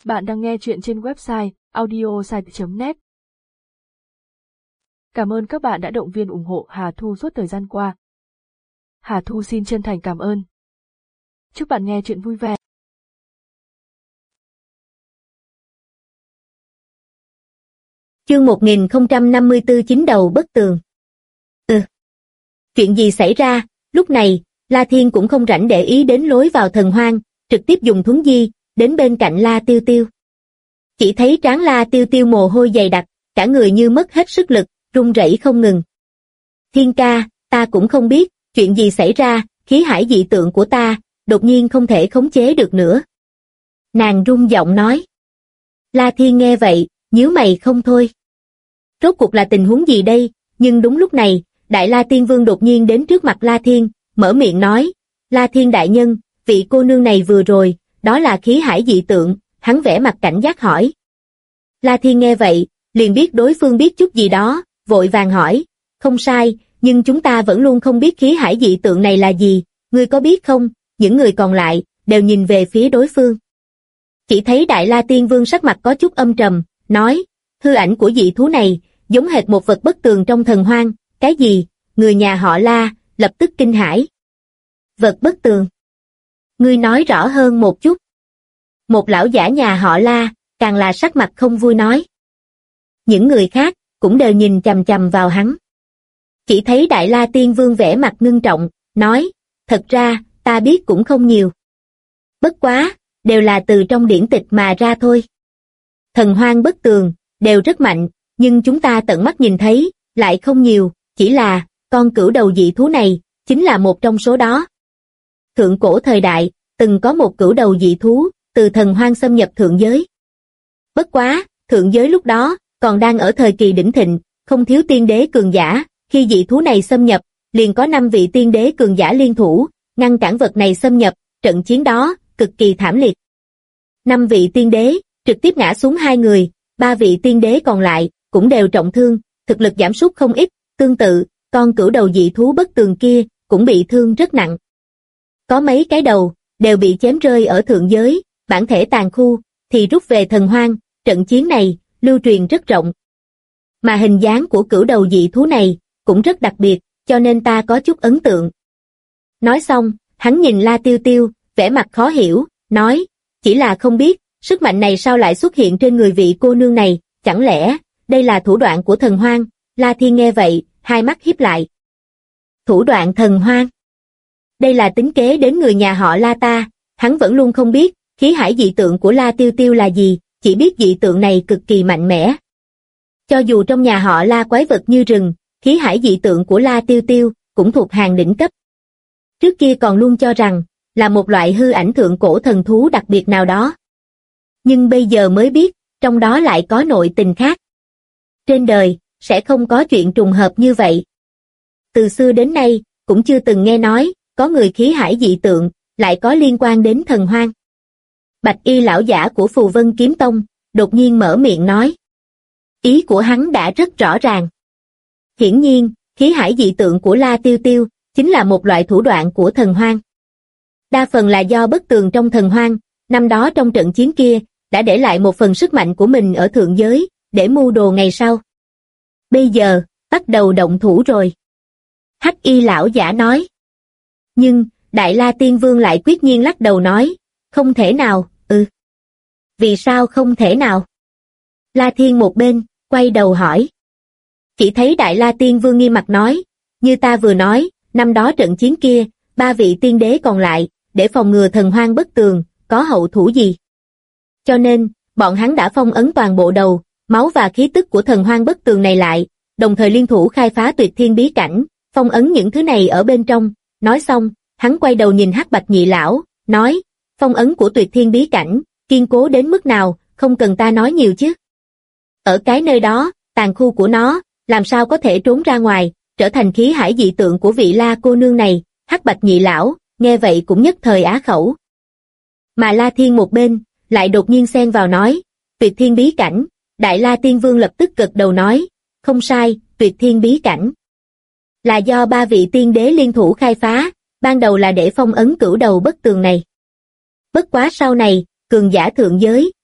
Bạn đang nghe chuyện trên website audiosite.net. Cảm ơn các bạn đã động viên ủng hộ Hà Thu suốt thời gian qua. Hà Thu xin chân thành cảm ơn. Chúc bạn nghe chuyện vui vẻ. Chương 1054 Chín đầu bất tường. Chuyện gì xảy ra? Lúc này, La Thiên cũng không rảnh để ý đến lối vào thần hoang, trực tiếp dùng thuấn di, đến bên cạnh La Tiêu Tiêu. Chỉ thấy trán La Tiêu Tiêu mồ hôi dày đặc, cả người như mất hết sức lực, run rẩy không ngừng. Thiên ca, ta cũng không biết, chuyện gì xảy ra, khí hải dị tượng của ta, đột nhiên không thể khống chế được nữa. Nàng run giọng nói. La Thiên nghe vậy, nhíu mày không thôi. Rốt cuộc là tình huống gì đây? Nhưng đúng lúc này, Đại La Tiên Vương đột nhiên đến trước mặt La Thiên, mở miệng nói, La Thiên đại nhân, vị cô nương này vừa rồi, đó là khí hải dị tượng, hắn vẽ mặt cảnh giác hỏi. La Thiên nghe vậy, liền biết đối phương biết chút gì đó, vội vàng hỏi, không sai, nhưng chúng ta vẫn luôn không biết khí hải dị tượng này là gì, ngươi có biết không? Những người còn lại, đều nhìn về phía đối phương. Chỉ thấy Đại La Tiên Vương sắc mặt có chút âm trầm, nói, hư ảnh của dị thú này, giống hệt một vật bất tường trong thần hoang, cái gì? Người nhà họ La, lập tức kinh hãi. Vật bất tường. Ngươi nói rõ hơn một chút. Một lão giả nhà họ La, càng là sắc mặt không vui nói. Những người khác, cũng đều nhìn chằm chằm vào hắn. Chỉ thấy Đại La Tiên Vương vẻ mặt ngưng trọng, nói, thật ra, ta biết cũng không nhiều. Bất quá, đều là từ trong điển tịch mà ra thôi. Thần hoang bất tường, đều rất mạnh, nhưng chúng ta tận mắt nhìn thấy, lại không nhiều, chỉ là, con cửu đầu dị thú này, chính là một trong số đó. Thượng cổ thời đại, từng có một cửu đầu dị thú, từ thần hoang xâm nhập thượng giới. Bất quá, thượng giới lúc đó, còn đang ở thời kỳ đỉnh thịnh, không thiếu tiên đế cường giả, khi dị thú này xâm nhập, liền có 5 vị tiên đế cường giả liên thủ, ngăn cản vật này xâm nhập, trận chiến đó, cực kỳ thảm liệt. 5 vị tiên đế, trực tiếp ngã xuống 2 người, 3 vị tiên đế còn lại, cũng đều trọng thương, thực lực giảm sút không ít, tương tự, con cửu đầu dị thú bất tường kia, cũng bị thương rất nặng. Có mấy cái đầu, đều bị chém rơi ở thượng giới, bản thể tàn khu, thì rút về thần hoang, trận chiến này, lưu truyền rất rộng. Mà hình dáng của cửu đầu dị thú này, cũng rất đặc biệt, cho nên ta có chút ấn tượng. Nói xong, hắn nhìn La Tiêu Tiêu, vẻ mặt khó hiểu, nói, chỉ là không biết, sức mạnh này sao lại xuất hiện trên người vị cô nương này, chẳng lẽ, đây là thủ đoạn của thần hoang? La Thiên nghe vậy, hai mắt híp lại. Thủ đoạn thần hoang? Đây là tính kế đến người nhà họ La ta, hắn vẫn luôn không biết, khí hải dị tượng của La Tiêu Tiêu là gì, chỉ biết dị tượng này cực kỳ mạnh mẽ. Cho dù trong nhà họ La quái vật như rừng, khí hải dị tượng của La Tiêu Tiêu cũng thuộc hàng đỉnh cấp. Trước kia còn luôn cho rằng là một loại hư ảnh thượng cổ thần thú đặc biệt nào đó. Nhưng bây giờ mới biết, trong đó lại có nội tình khác. Trên đời, sẽ không có chuyện trùng hợp như vậy. Từ xưa đến nay, cũng chưa từng nghe nói, có người khí hải dị tượng, lại có liên quan đến thần hoang. Bạch y lão giả của Phù Vân Kiếm Tông, đột nhiên mở miệng nói. Ý của hắn đã rất rõ ràng. Hiển nhiên, khí hải dị tượng của La Tiêu Tiêu, chính là một loại thủ đoạn của thần hoang. Đa phần là do bất tường trong thần hoang, năm đó trong trận chiến kia, đã để lại một phần sức mạnh của mình ở thượng giới, để mưu đồ ngày sau. Bây giờ, bắt đầu động thủ rồi. Hắc y lão giả nói. Nhưng, Đại La Tiên Vương lại quyết nhiên lắc đầu nói, không thể nào, Vì sao không thể nào? La Thiên một bên, quay đầu hỏi. Chỉ thấy Đại La Tiên Vương nghiêm mặt nói, như ta vừa nói, năm đó trận chiến kia, 3 vị tiên đế còn lại, để phòng ngừa thần hoang bất tường, có hậu thủ gì? Cho nên, bọn hắn đã phong ấn toàn bộ đầu, máu và khí tức của thần hoang bất tường này lại, đồng thời liên thủ khai phá tuyệt thiên bí cảnh, phong ấn những thứ này ở bên trong. Nói xong, hắn quay đầu nhìn Hắc Bạch nhị lão, nói, phong ấn của tuyệt thiên bí cảnh, kiên cố đến mức nào, không cần ta nói nhiều chứ. Ở cái nơi đó, tàn khu của nó, làm sao có thể trốn ra ngoài, trở thành khí hải dị tượng của vị La cô nương này. Hắc Bạch nhị lão, nghe vậy cũng nhất thời á khẩu. Mà La Thiên một bên, lại đột nhiên xen vào nói, tuyệt thiên bí cảnh. Đại La Tiên Vương lập tức gật đầu nói, không sai, tuyệt thiên bí cảnh là do 3 vị tiên đế liên thủ khai phá, ban đầu là để phong ấn cửu đầu bất tường này. Bất quá sau này, cường giả thượng giới,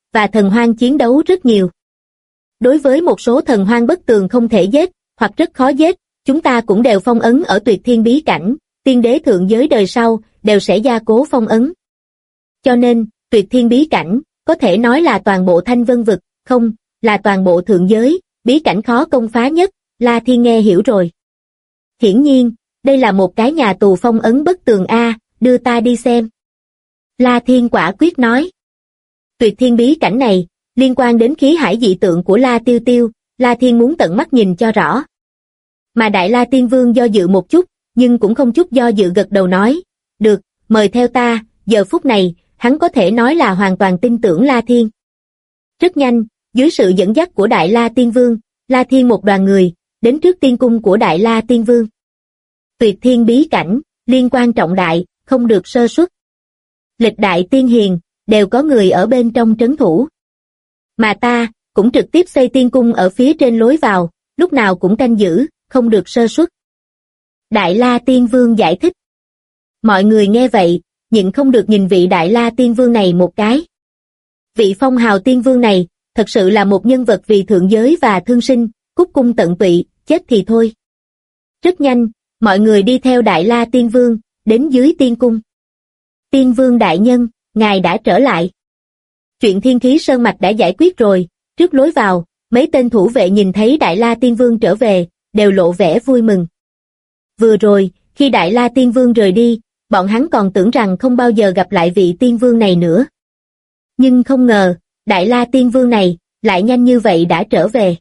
và thần hoang chiến đấu rất nhiều. Đối với một số thần hoang bất tường không thể giết, hoặc rất khó giết, chúng ta cũng đều phong ấn ở tuyệt thiên bí cảnh, tiên đế thượng giới đời sau, đều sẽ gia cố phong ấn. Cho nên, tuyệt thiên bí cảnh, có thể nói là toàn bộ Thanh Vân vực, không, là toàn bộ thượng giới, bí cảnh khó công phá nhất, La Thiên nghe hiểu rồi. Hiển nhiên, đây là một cái nhà tù phong ấn bất tường a, đưa ta đi xem. La Thiên quả quyết nói. Tuyệt thiên bí cảnh này, liên quan đến khí hải dị tượng của La Tiêu Tiêu, La Thiên muốn tận mắt nhìn cho rõ. Mà Đại La Tiên Vương do dự một chút, nhưng cũng không chút do dự gật đầu nói, được, mời theo ta, giờ phút này, hắn có thể nói là hoàn toàn tin tưởng La Thiên. Rất nhanh, dưới sự dẫn dắt của Đại La Tiên Vương, La Thiên một đoàn người, đến trước tiên cung của Đại La Tiên Vương. Tuyệt thiên bí cảnh, liên quan trọng đại, không được sơ suất. Lịch đại tiên hiền, đều có người ở bên trong trấn thủ. Mà ta, cũng trực tiếp xây tiên cung ở phía trên lối vào, lúc nào cũng canh giữ, không được sơ suất. Đại La Tiên Vương giải thích. Mọi người nghe vậy, nhịn không được nhìn vị Đại La Tiên Vương này một cái. Vị phong hào Tiên Vương này, thật sự là một nhân vật vì thượng giới và thương sinh, cúc cung tận tụy, chết thì thôi. Rất nhanh, mọi người đi theo Đại La Tiên Vương, đến dưới tiên cung. Tiên Vương đại nhân, ngài đã trở lại. Chuyện Thiên Khí Sơn Mạch đã giải quyết rồi, trước lối vào, mấy tên thủ vệ nhìn thấy Đại La Tiên Vương trở về, đều lộ vẻ vui mừng. Vừa rồi, khi Đại La Tiên Vương rời đi, bọn hắn còn tưởng rằng không bao giờ gặp lại vị Tiên Vương này nữa. Nhưng không ngờ, Đại La Tiên Vương này, lại nhanh như vậy đã trở về.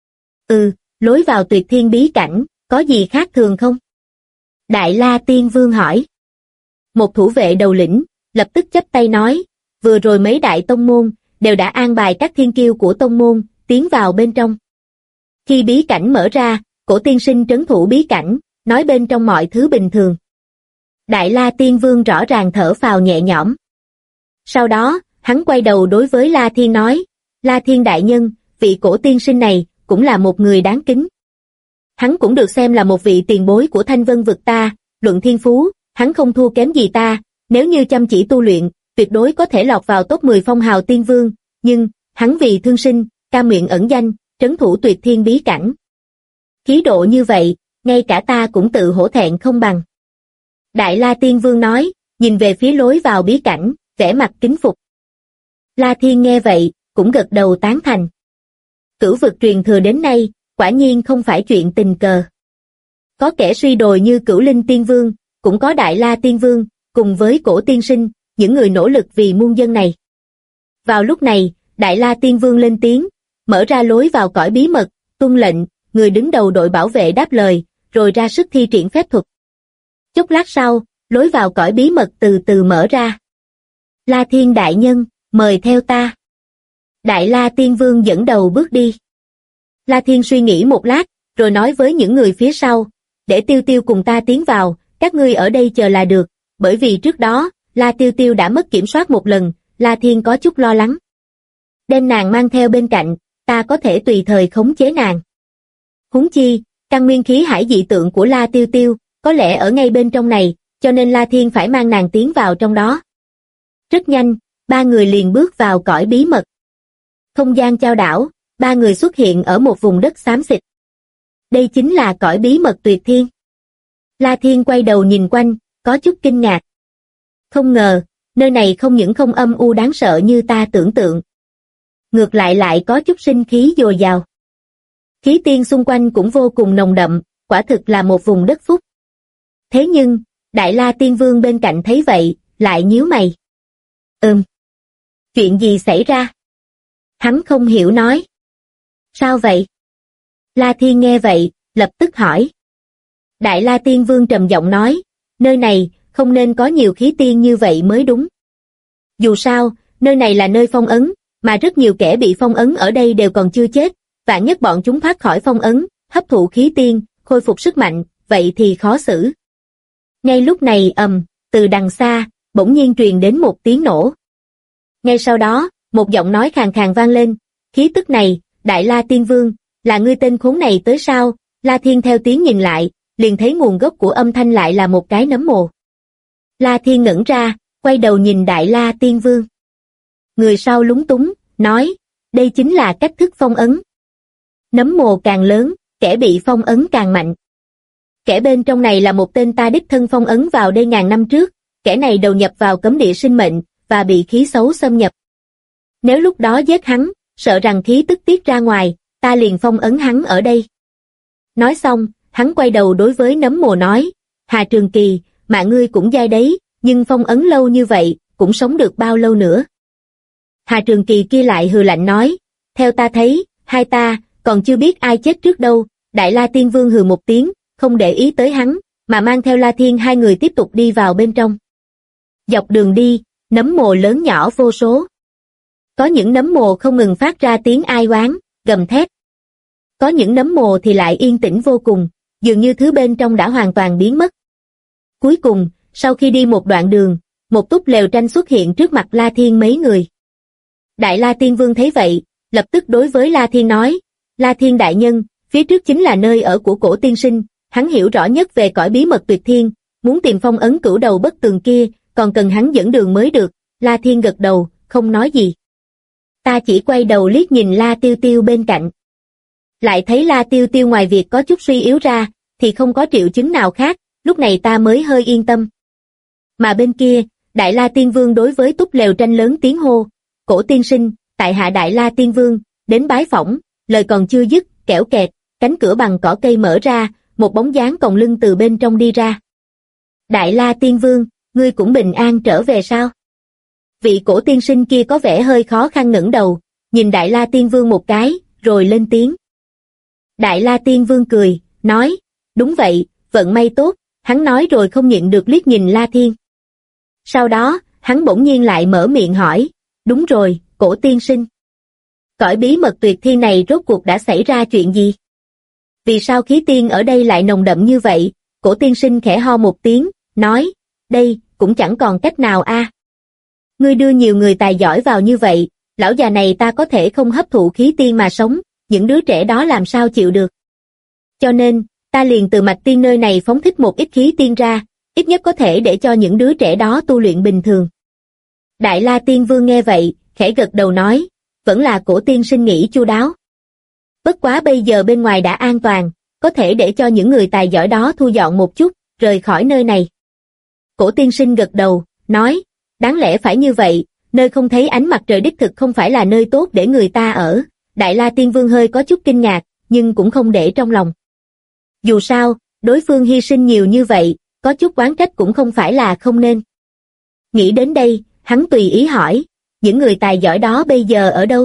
Lối vào tuyệt thiên bí cảnh, có gì khác thường không? Đại La Tiên Vương hỏi. Một thủ vệ đầu lĩnh, lập tức chắp tay nói, vừa rồi mấy đại tông môn, đều đã an bài các thiên kiêu của tông môn, tiến vào bên trong. Khi bí cảnh mở ra, Cổ tiên sinh trấn thủ bí cảnh, nói bên trong mọi thứ bình thường. Đại La Tiên Vương rõ ràng thở phào nhẹ nhõm. Sau đó, hắn quay đầu đối với La Thiên nói, La Thiên đại nhân, vị Cổ tiên sinh này, cũng là một người đáng kính. Hắn cũng được xem là một vị tiền bối của Thanh Vân vực ta, luận thiên phú, hắn không thua kém gì ta, nếu như chăm chỉ tu luyện, tuyệt đối có thể lọt vào top 10 phong hào tiên vương, nhưng, hắn vì thương sinh, cam nguyện ẩn danh, trấn thủ tuyệt thiên bí cảnh. Khí độ như vậy, ngay cả ta cũng tự hổ thẹn không bằng. Đại La Tiên Vương nói, nhìn về phía lối vào bí cảnh, vẻ mặt kính phục. La Thiên nghe vậy, cũng gật đầu tán thành. Cửu vực truyền thừa đến nay, quả nhiên không phải chuyện tình cờ. Có kẻ suy đồi như Cửu Linh Tiên Vương, cũng có Đại La Tiên Vương, cùng với Cổ tiên sinh, những người nỗ lực vì muôn dân này. Vào lúc này, Đại La Tiên Vương lên tiếng, mở ra lối vào cõi bí mật, tuân lệnh, người đứng đầu đội bảo vệ đáp lời, rồi ra sức thi triển phép thuật. Chốc lát sau, lối vào cõi bí mật từ từ mở ra. La Thiên đại nhân, mời theo ta. Đại La Tiên Vương dẫn đầu bước đi. La Thiên suy nghĩ một lát, rồi nói với những người phía sau, để Tiêu Tiêu cùng ta tiến vào, các ngươi ở đây chờ là được, bởi vì trước đó, La Tiêu Tiêu đã mất kiểm soát một lần, La Thiên có chút lo lắng. Đem nàng mang theo bên cạnh, ta có thể tùy thời khống chế nàng. Huống chi, căn nguyên khí hải dị tượng của La Tiêu Tiêu, có lẽ ở ngay bên trong này, cho nên La Thiên phải mang nàng tiến vào trong đó. Rất nhanh, ba người liền bước vào cõi bí mật. Không gian chao đảo, ba người xuất hiện ở một vùng đất xám xịt. Đây chính là cõi bí mật tuyệt thiên. La Thiên quay đầu nhìn quanh, có chút kinh ngạc. Không ngờ, nơi này không những không âm u đáng sợ như ta tưởng tượng. Ngược lại có chút sinh khí dồi dào. Khí tiên xung quanh cũng vô cùng nồng đậm, quả thực là một vùng đất phúc. Thế nhưng, Đại La Tiên Vương bên cạnh thấy vậy, lại nhíu mày. Chuyện gì xảy ra? Hắn không hiểu nói. Sao vậy? La Thiên nghe vậy, lập tức hỏi. Đại La Tiên Vương trầm giọng nói, nơi này, không nên có nhiều khí tiên như vậy mới đúng. Dù sao, nơi này là nơi phong ấn, mà rất nhiều kẻ bị phong ấn ở đây đều còn chưa chết, vạn nhất bọn chúng thoát khỏi phong ấn, hấp thụ khí tiên, khôi phục sức mạnh, vậy thì khó xử. Ngay lúc này từ đằng xa, bỗng nhiên truyền đến một tiếng nổ. Ngay sau đó, một giọng nói khàn khàn vang lên, khí tức này, Đại La Tiên Vương, là ngươi tên khốn này tới sao? La Thiên theo tiếng nhìn lại, liền thấy nguồn gốc của âm thanh lại là một cái nấm mồ. La Thiên ngẩn ra, quay đầu nhìn Đại La Tiên Vương. Người sau lúng túng, nói, đây chính là cách thức phong ấn. Nấm mồ càng lớn, kẻ bị phong ấn càng mạnh. Kẻ bên trong này là một tên ta đích thân phong ấn vào đây ngàn năm trước, kẻ này đầu nhập vào cấm địa sinh mệnh, và bị khí xấu xâm nhập. Nếu lúc đó giết hắn, sợ rằng khí tức tiết ra ngoài, ta liền phong ấn hắn ở đây. Nói xong, hắn quay đầu đối với nấm mồ nói, Hà Trường Kỳ, mạng ngươi cũng dai đấy, nhưng phong ấn lâu như vậy, cũng sống được bao lâu nữa. Hà Trường Kỳ kia lại hừ lạnh nói, theo ta thấy, hai ta, còn chưa biết ai chết trước đâu. Đại La Tiên Vương hừ một tiếng, không để ý tới hắn, mà mang theo La Thiên hai người tiếp tục đi vào bên trong. Dọc đường đi, nấm mồ lớn nhỏ vô số. Có những nấm mồ không ngừng phát ra tiếng ai oán, gầm thét. Có những nấm mồ thì lại yên tĩnh vô cùng, dường như thứ bên trong đã hoàn toàn biến mất. Cuối cùng, sau khi đi một đoạn đường, một túp lều tranh xuất hiện trước mặt La Thiên mấy người. Đại La Tiên Vương thấy vậy, lập tức đối với La Thiên nói, La Thiên đại nhân, phía trước chính là nơi ở của Cổ tiên sinh, hắn hiểu rõ nhất về cõi bí mật tuyệt thiên, muốn tìm phong ấn cửu đầu bất tường kia, còn cần hắn dẫn đường mới được. La Thiên gật đầu, không nói gì. Ta chỉ quay đầu liếc nhìn La Tiêu Tiêu bên cạnh. Lại thấy La Tiêu Tiêu ngoài việc có chút suy yếu ra, thì không có triệu chứng nào khác, lúc này ta mới hơi yên tâm. Mà bên kia, Đại La Tiên Vương đối với túp lều tranh lớn tiếng hô, Cổ tiên sinh, tại hạ Đại La Tiên Vương, đến bái phỏng. Lời còn chưa dứt, kẽo kẹt, cánh cửa bằng cỏ cây mở ra, một bóng dáng còng lưng từ bên trong đi ra. Đại La Tiên Vương, ngươi cũng bình an trở về sao? Vị Cổ tiên sinh kia có vẻ hơi khó khăn ngẩng đầu, nhìn Đại La Tiên Vương một cái, rồi lên tiếng. Đại La Tiên Vương cười, nói, đúng vậy, vận may tốt, hắn nói rồi không nhịn được liếc nhìn La Thiên. Sau đó, hắn bỗng nhiên lại mở miệng hỏi, đúng rồi, Cổ tiên sinh. Cõi bí mật tuyệt thiên này rốt cuộc đã xảy ra chuyện gì? Vì sao khí tiên ở đây lại nồng đậm như vậy? Cổ tiên sinh khẽ ho một tiếng, nói, đây, cũng chẳng còn cách nào a. Ngươi đưa nhiều người tài giỏi vào như vậy, lão già này ta có thể không hấp thụ khí tiên mà sống, những đứa trẻ đó làm sao chịu được. Cho nên, ta liền từ mạch tiên nơi này phóng thích một ít khí tiên ra, ít nhất có thể để cho những đứa trẻ đó tu luyện bình thường. Đại La Tiên Vương nghe vậy, khẽ gật đầu nói, vẫn là Cổ tiên sinh nghĩ chu đáo. Bất quá bây giờ bên ngoài đã an toàn, có thể để cho những người tài giỏi đó thu dọn một chút, rời khỏi nơi này. Cổ tiên sinh gật đầu, nói, đáng lẽ phải như vậy, nơi không thấy ánh mặt trời đích thực không phải là nơi tốt để người ta ở. Đại La Tiên Vương hơi có chút kinh ngạc, nhưng cũng không để trong lòng. Dù sao, đối phương hy sinh nhiều như vậy, có chút oán trách cũng không phải là không nên. Nghĩ đến đây, hắn tùy ý hỏi, những người tài giỏi đó bây giờ ở đâu?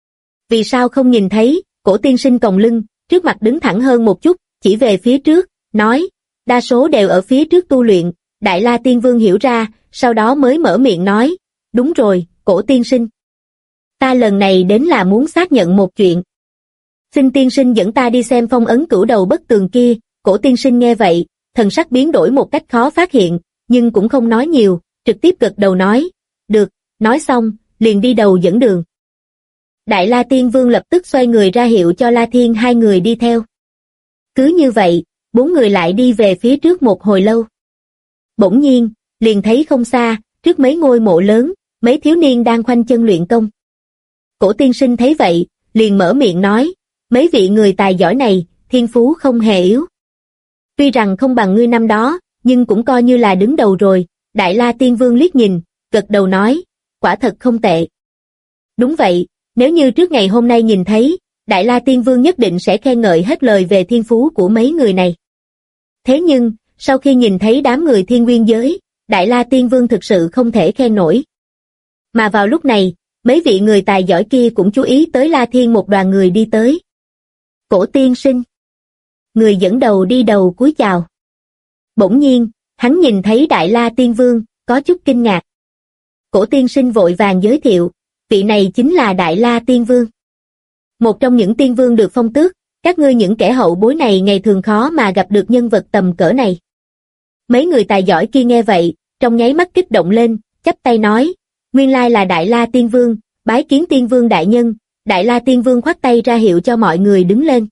Vì sao không nhìn thấy? Cổ tiên sinh còng lưng, trước mặt đứng thẳng hơn một chút, chỉ về phía trước, nói, đa số đều ở phía trước tu luyện. Đại La Tiên Vương hiểu ra, sau đó mới mở miệng nói, đúng rồi, Cổ tiên sinh. Ta lần này đến là muốn xác nhận một chuyện. Xin tiên sinh dẫn ta đi xem phong ấn cửu đầu bất tường kia. Cổ tiên sinh nghe vậy, thần sắc biến đổi một cách khó phát hiện, nhưng cũng không nói nhiều, trực tiếp gật đầu nói, được, nói xong, liền đi đầu dẫn đường. Đại La Tiên Vương lập tức xoay người ra hiệu cho La Thiên hai người đi theo. Cứ như vậy, bốn người lại đi về phía trước một hồi lâu. Bỗng nhiên, liền thấy không xa, trước mấy ngôi mộ lớn, mấy thiếu niên đang khoanh chân luyện công. Cổ tiên sinh thấy vậy, liền mở miệng nói, mấy vị người tài giỏi này, thiên phú không hề yếu. Tuy rằng không bằng ngươi năm đó, nhưng cũng coi như là đứng đầu rồi. Đại La Tiên Vương liếc nhìn, gật đầu nói, quả thật không tệ. Đúng vậy, nếu như trước ngày hôm nay nhìn thấy, Đại La Tiên Vương nhất định sẽ khen ngợi hết lời về thiên phú của mấy người này. Thế nhưng, sau khi nhìn thấy đám người thiên nguyên giới, Đại La Tiên Vương thực sự không thể khen nổi. Mà vào lúc này, mấy vị người tài giỏi kia cũng chú ý tới La Thiên một đoàn người đi tới. Cổ tiên sinh. Người dẫn đầu đi đầu cúi chào. Bỗng nhiên, hắn nhìn thấy Đại La Tiên Vương, có chút kinh ngạc. Cổ tiên sinh vội vàng giới thiệu, vị này chính là Đại La Tiên Vương. Một trong những tiên vương được phong tước, các ngươi những kẻ hậu bối này ngày thường khó mà gặp được nhân vật tầm cỡ này. Mấy người tài giỏi kia nghe vậy, trong nháy mắt kích động lên, chắp tay nói, nguyên lai là Đại La Tiên Vương, bái kiến Tiên Vương đại nhân. Đại La Tiên Vương khoát tay ra hiệu cho mọi người đứng lên.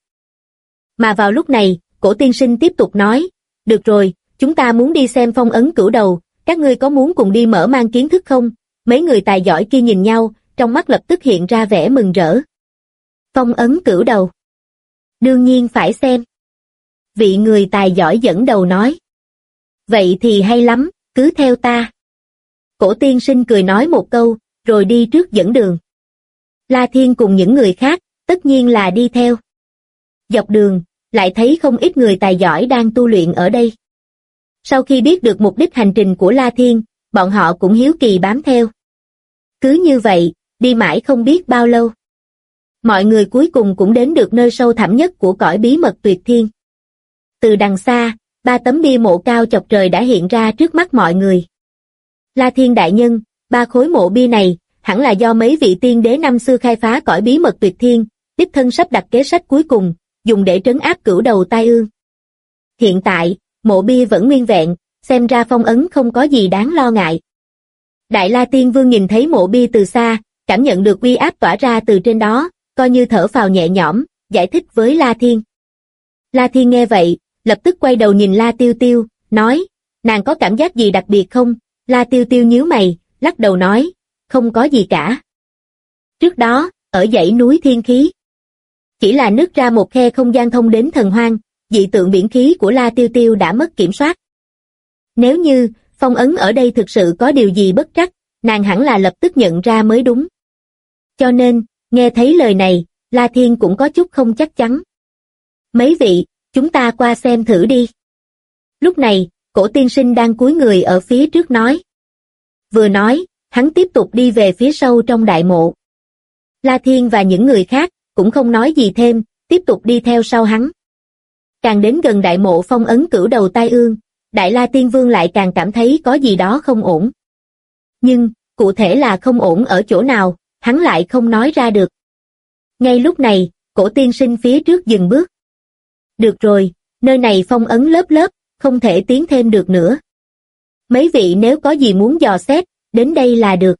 Mà vào lúc này, Cổ tiên sinh tiếp tục nói, được rồi, chúng ta muốn đi xem phong ấn cửu đầu, các ngươi có muốn cùng đi mở mang kiến thức không? Mấy người tài giỏi kia nhìn nhau, trong mắt lập tức hiện ra vẻ mừng rỡ. Phong ấn cửu đầu. Đương nhiên phải xem. Vị người tài giỏi dẫn đầu nói. Vậy thì hay lắm, cứ theo ta. Cổ tiên sinh cười nói một câu, rồi đi trước dẫn đường. La Thiên cùng những người khác, tất nhiên là đi theo. Dọc đường, lại thấy không ít người tài giỏi đang tu luyện ở đây. Sau khi biết được mục đích hành trình của La Thiên, bọn họ cũng hiếu kỳ bám theo. Cứ như vậy, đi mãi không biết bao lâu. Mọi người cuối cùng cũng đến được nơi sâu thẳm nhất của cõi bí mật tuyệt thiên. Từ đằng xa, 3 tấm bia mộ cao chọc trời đã hiện ra trước mắt mọi người. La Thiên đại nhân, 3 khối mộ bia này, hẳn là do mấy vị tiên đế năm xưa khai phá cõi bí mật tuyệt thiên, đích thân sắp đặt kế sách cuối cùng, dùng để trấn áp cửu đầu tai ương. Hiện tại, mộ bia vẫn nguyên vẹn, xem ra phong ấn không có gì đáng lo ngại. Đại La Tiên Vương nhìn thấy mộ bia từ xa, cảm nhận được uy áp tỏa ra từ trên đó, coi như thở phào nhẹ nhõm, giải thích với La Thiên. La Thiên nghe vậy, lập tức quay đầu nhìn La Tiêu Tiêu, nói, nàng có cảm giác gì đặc biệt không? La Tiêu Tiêu nhíu mày, lắc đầu nói, không có gì cả. Trước đó, ở dãy núi Thiên Khí, chỉ là nứt ra một khe không gian thông đến thần hoang, dị tượng biển khí của La Tiêu Tiêu đã mất kiểm soát. Nếu như, phong ấn ở đây thực sự có điều gì bất trắc, nàng hẳn là lập tức nhận ra mới đúng. Cho nên, nghe thấy lời này, La Thiên cũng có chút không chắc chắn. Mấy vị, chúng ta qua xem thử đi. Lúc này, Cổ tiên sinh đang cúi người ở phía trước nói. Vừa nói, hắn tiếp tục đi về phía sâu trong đại mộ. La Thiên và những người khác cũng không nói gì thêm, tiếp tục đi theo sau hắn. Càng đến gần đại mộ phong ấn cửu đầu tai ương, Đại La Tiên Vương lại càng cảm thấy có gì đó không ổn. Nhưng, cụ thể là không ổn ở chỗ nào, hắn lại không nói ra được. Ngay lúc này, Cổ tiên sinh phía trước dừng bước. Được rồi, nơi này phong ấn lớp lớp, không thể tiến thêm được nữa. Mấy vị nếu có gì muốn dò xét, đến đây là được.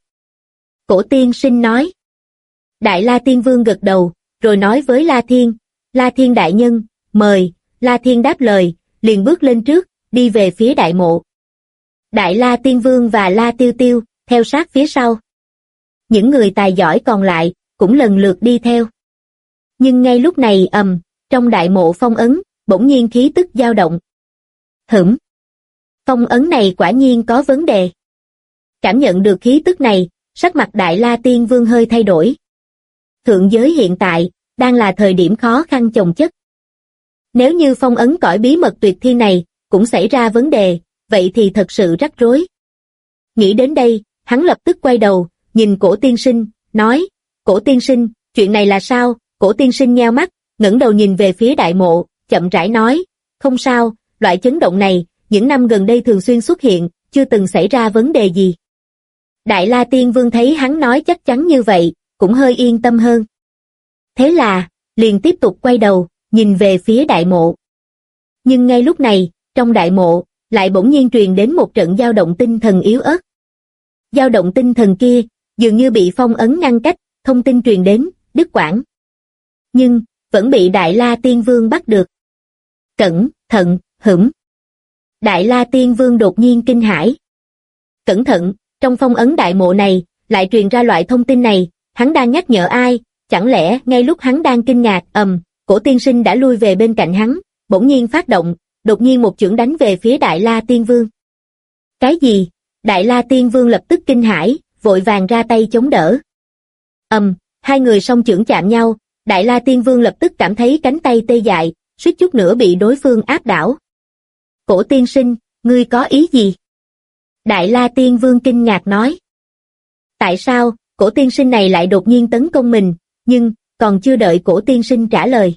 Cổ tiên sinh nói. Đại La Tiên Vương gật đầu, rồi nói với La Thiên đại nhân, mời. La Thiên đáp lời, liền bước lên trước, đi về phía đại mộ. Đại La Tiên Vương và La Tiêu Tiêu, theo sát phía sau. Những người tài giỏi còn lại, cũng lần lượt đi theo. Nhưng ngay lúc này trong đại mộ phong ấn, bỗng nhiên khí tức dao động. Phong ấn này quả nhiên có vấn đề. Cảm nhận được khí tức này, sắc mặt Đại La Tiên Vương hơi thay đổi. Thượng giới hiện tại, đang là thời điểm khó khăn chồng chất. Nếu như phong ấn cõi bí mật tuyệt thiên này, cũng xảy ra vấn đề, vậy thì thật sự rắc rối. Nghĩ đến đây, hắn lập tức quay đầu, nhìn Cổ tiên sinh, nói, Cổ tiên sinh, chuyện này là sao? Cổ tiên sinh nheo mắt, ngẩng đầu nhìn về phía đại mộ, chậm rãi nói, không sao, loại chấn động này, những năm gần đây thường xuyên xuất hiện, chưa từng xảy ra vấn đề gì. Đại La Tiên Vương thấy hắn nói chắc chắn như vậy, cũng hơi yên tâm hơn. Thế là, liền tiếp tục quay đầu, nhìn về phía đại mộ. Nhưng ngay lúc này, trong đại mộ, lại bỗng nhiên truyền đến một trận dao động tinh thần yếu ớt. Dao động tinh thần kia, dường như bị phong ấn ngăn cách, thông tin truyền đến, đứt quãng. Nhưng, vẫn bị Đại La Tiên Vương bắt được. Cẩn thận, Đại La Tiên Vương đột nhiên kinh hãi. Cẩn thận, trong phong ấn đại mộ này, lại truyền ra loại thông tin này, hắn đang nhắc nhở ai, chẳng lẽ ngay lúc hắn đang kinh ngạc, Cổ tiên sinh đã lui về bên cạnh hắn, bỗng nhiên phát động, đột nhiên một chưởng đánh về phía Đại La Tiên Vương. Cái gì? Đại La Tiên Vương lập tức kinh hãi, vội vàng ra tay chống đỡ. Hai người song chưởng chạm nhau, Đại La Tiên Vương lập tức cảm thấy cánh tay tê dại, suýt chút nữa bị đối phương áp đảo. Cổ tiên sinh, ngươi có ý gì? Đại La Tiên Vương kinh ngạc nói. Tại sao, Cổ tiên sinh này lại đột nhiên tấn công mình, nhưng, còn chưa đợi Cổ tiên sinh trả lời.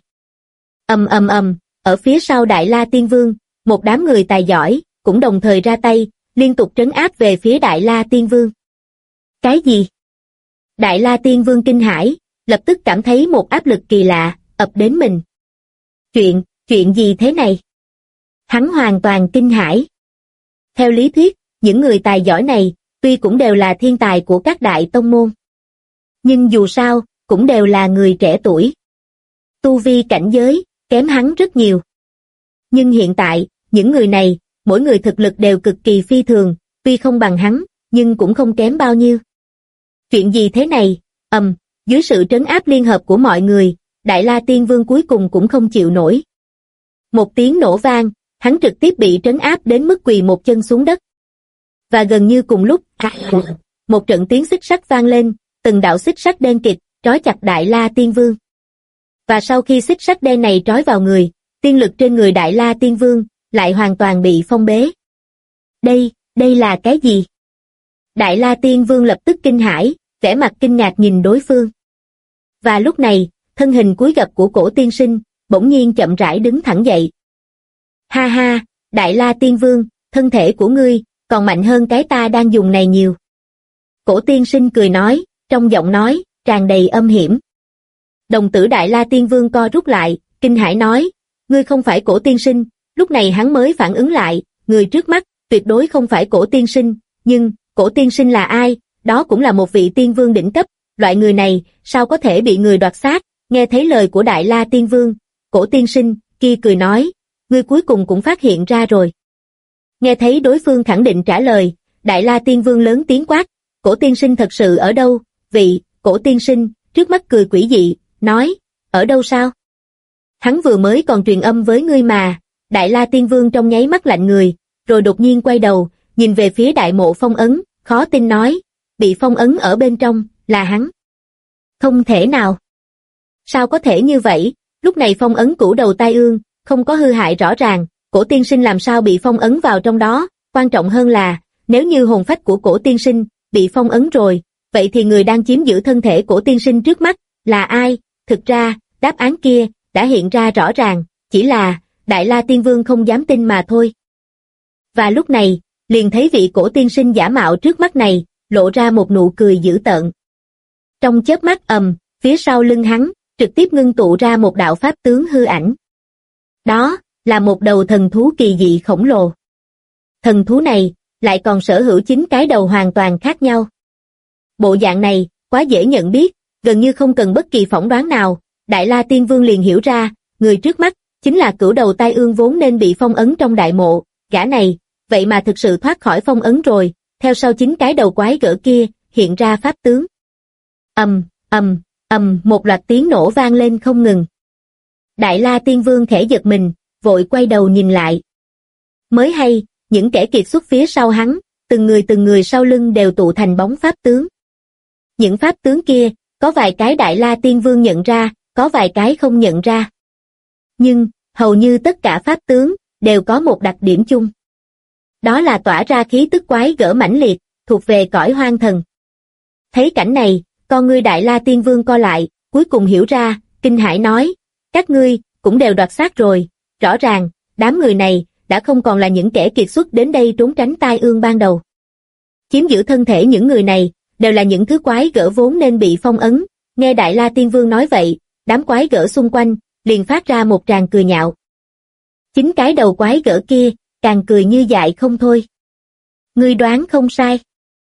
Ở phía sau Đại La Tiên Vương, một đám người tài giỏi, cũng đồng thời ra tay, liên tục trấn áp về phía Đại La Tiên Vương. Cái gì? Đại La Tiên Vương kinh hãi, lập tức cảm thấy một áp lực kỳ lạ, ập đến mình. Chuyện gì thế này? Hắn hoàn toàn kinh hãi. Theo lý thuyết, những người tài giỏi này, tuy cũng đều là thiên tài của các đại tông môn. Nhưng dù sao, cũng đều là người trẻ tuổi. Tu vi cảnh giới, kém hắn rất nhiều. Nhưng hiện tại, những người này, mỗi người thực lực đều cực kỳ phi thường, tuy không bằng hắn, nhưng cũng không kém bao nhiêu. Chuyện gì thế này? dưới sự trấn áp liên hợp của mọi người, Đại La Tiên Vương cuối cùng cũng không chịu nổi. Một tiếng nổ vang, hắn trực tiếp bị trấn áp đến mức quỳ một chân xuống đất. Và gần như cùng lúc, một trận tiếng xích sắt vang lên, từng đạo xích sắt đen kịt trói chặt Đại La Tiên Vương. Và sau khi xích sắt đen này trói vào người, tiên lực trên người Đại La Tiên Vương lại hoàn toàn bị phong bế. Đây là cái gì? Đại La Tiên Vương lập tức kinh hãi, vẻ mặt kinh ngạc nhìn đối phương. Và lúc này, thân hình cúi gập của Cổ Tiên Sinh bỗng nhiên chậm rãi đứng thẳng dậy. Ha ha, Đại La Tiên Vương, thân thể của ngươi còn mạnh hơn cái ta đang dùng này nhiều. Cổ Tiên Sinh cười nói, trong giọng nói tràn đầy âm hiểm. Đồng tử Đại La Tiên Vương co rút lại, kinh hãi nói, ngươi không phải Cổ Tiên Sinh. Lúc này hắn mới phản ứng lại, người trước mắt tuyệt đối không phải Cổ Tiên Sinh, nhưng Cổ Tiên Sinh là ai? Đó cũng là một vị tiên vương đỉnh cấp, loại người này sao có thể bị người đoạt xác? Nghe thấy lời của Đại La Tiên Vương, Cổ Tiên Sinh kia cười nói, ngươi cuối cùng cũng phát hiện ra rồi. Nghe thấy đối phương khẳng định trả lời, Đại La Tiên Vương lớn tiếng quát, Cổ Tiên Sinh thật sự ở đâu? Vị Cổ Tiên Sinh trước mắt cười quỷ dị, nói, ở đâu sao? Hắn vừa mới còn truyền âm với ngươi mà. Đại La Tiên Vương trong nháy mắt lạnh người, rồi đột nhiên quay đầu, nhìn về phía Đại Mộ Phong Ấn, khó tin nói, bị phong ấn ở bên trong, là hắn. Không thể nào. Sao có thể như vậy? Lúc này phong ấn cửu đầu tai ương, không có hư hại rõ ràng, Cổ Tiên Sinh làm sao bị phong ấn vào trong đó? Quan trọng hơn là, nếu như hồn phách của Cổ Tiên Sinh bị phong ấn rồi, vậy thì người đang chiếm giữ thân thể Cổ Tiên Sinh trước mắt là ai? Thực ra, đáp án kia đã hiện ra rõ ràng, chỉ là Đại La Tiên Vương không dám tin mà thôi. Và lúc này, liền thấy vị Cổ Tiên Sinh giả mạo trước mắt này, lộ ra một nụ cười dữ tợn. Trong chớp mắt phía sau lưng hắn, trực tiếp ngưng tụ ra một đạo pháp tướng hư ảnh. Đó, là một đầu thần thú kỳ dị khổng lồ. Thần thú này, lại còn sở hữu 9 cái đầu hoàn toàn khác nhau. Bộ dạng này, quá dễ nhận biết, gần như không cần bất kỳ phỏng đoán nào, Đại La Tiên Vương liền hiểu ra, người trước mắt, chính là cửu đầu tai ương vốn nên bị phong ấn trong đại mộ, gã này, vậy mà thực sự thoát khỏi phong ấn rồi, theo sau 9 cái đầu quái gở kia, hiện ra pháp tướng. Một loạt tiếng nổ vang lên không ngừng. Đại La Tiên Vương khẽ giật mình, vội quay đầu nhìn lại. Mới hay, những kẻ kiệt xuất phía sau hắn, từng người sau lưng đều tụ thành bóng pháp tướng. Những pháp tướng kia, có vài cái Đại La Tiên Vương nhận ra, có vài cái không nhận ra. Nhưng, hầu như tất cả pháp tướng, đều có một đặc điểm chung. Đó là tỏa ra khí tức quái gở mãnh liệt, thuộc về cõi hoang thần. Thấy cảnh này, con ngươi Đại La Tiên Vương co lại, cuối cùng hiểu ra, kinh hãi nói, các ngươi, cũng đều đoạt xác rồi, rõ ràng, đám người này, đã không còn là những kẻ kiệt xuất đến đây trốn tránh tai ương ban đầu. Chiếm giữ thân thể những người này, đều là những thứ quái gở vốn nên bị phong ấn, nghe Đại La Tiên Vương nói vậy, đám quái gở xung quanh, liền phát ra một tràng cười nhạo. 9 cái đầu quái gở kia, càng cười như dại không thôi. Ngươi đoán không sai.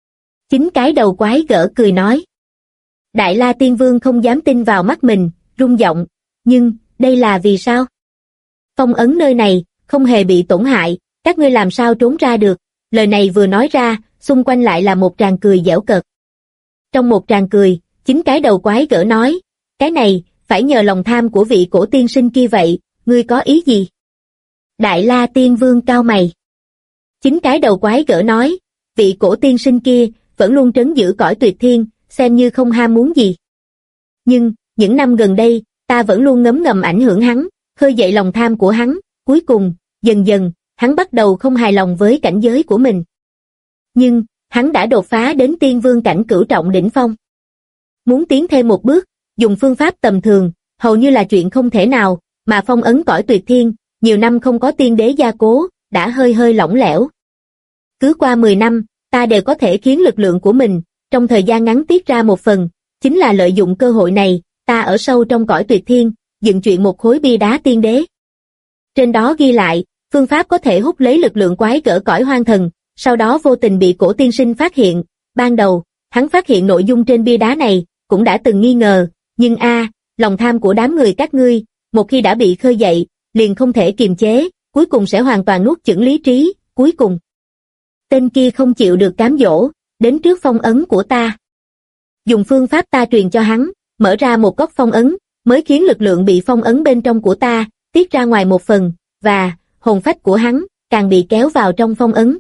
9 cái đầu quái gở cười nói. Đại La Tiên Vương không dám tin vào mắt mình, rung giọng, nhưng, đây là vì sao? Phong ấn nơi này, không hề bị tổn hại, các ngươi làm sao trốn ra được? Lời này vừa nói ra, xung quanh lại là một tràng cười giễu cợt. Trong một tràng cười, 9 cái đầu quái gở nói, cái này, phải nhờ lòng tham của vị Cổ Tiên Sinh kia vậy, ngươi có ý gì? Đại La Tiên Vương cau mày. 9 cái đầu quái gở nói, vị Cổ Tiên Sinh kia, vẫn luôn trấn giữ cõi tuyệt thiên, xem như không ham muốn gì. Nhưng, những năm gần đây, ta vẫn luôn ngấm ngầm ảnh hưởng hắn, khơi dậy lòng tham của hắn, cuối cùng, dần dần, hắn bắt đầu không hài lòng với cảnh giới của mình. Nhưng, hắn đã đột phá đến tiên vương cảnh cửu trọng đỉnh phong. Muốn tiến thêm một bước, dùng phương pháp tầm thường, hầu như là chuyện không thể nào, mà phong ấn cõi tuyệt thiên, nhiều năm không có tiên đế gia cố, đã hơi lỏng lẻo. Cứ qua 10 năm, ta đều có thể khiến lực lượng của mình, trong thời gian ngắn tiết ra một phần, chính là lợi dụng cơ hội này, ta ở sâu trong cõi tuyệt thiên, dựng chuyện một khối bia đá tiên đế. Trên đó ghi lại, phương pháp có thể hút lấy lực lượng quái gở cõi hoang thần, sau đó vô tình bị Cổ Tiên Sinh phát hiện. Ban đầu, hắn phát hiện nội dung trên bia đá này, cũng đã từng nghi ngờ, nhưng lòng tham của đám người các ngươi, một khi đã bị khơi dậy, liền không thể kiềm chế, cuối cùng sẽ hoàn toàn nuốt chửng lý trí, cuối cùng. Tên kia không chịu được cám dỗ, đến trước phong ấn của ta. Dùng phương pháp ta truyền cho hắn, mở ra một góc phong ấn, mới khiến lực lượng bị phong ấn bên trong của ta, tiết ra ngoài một phần, và hồn phách của hắn, càng bị kéo vào trong phong ấn.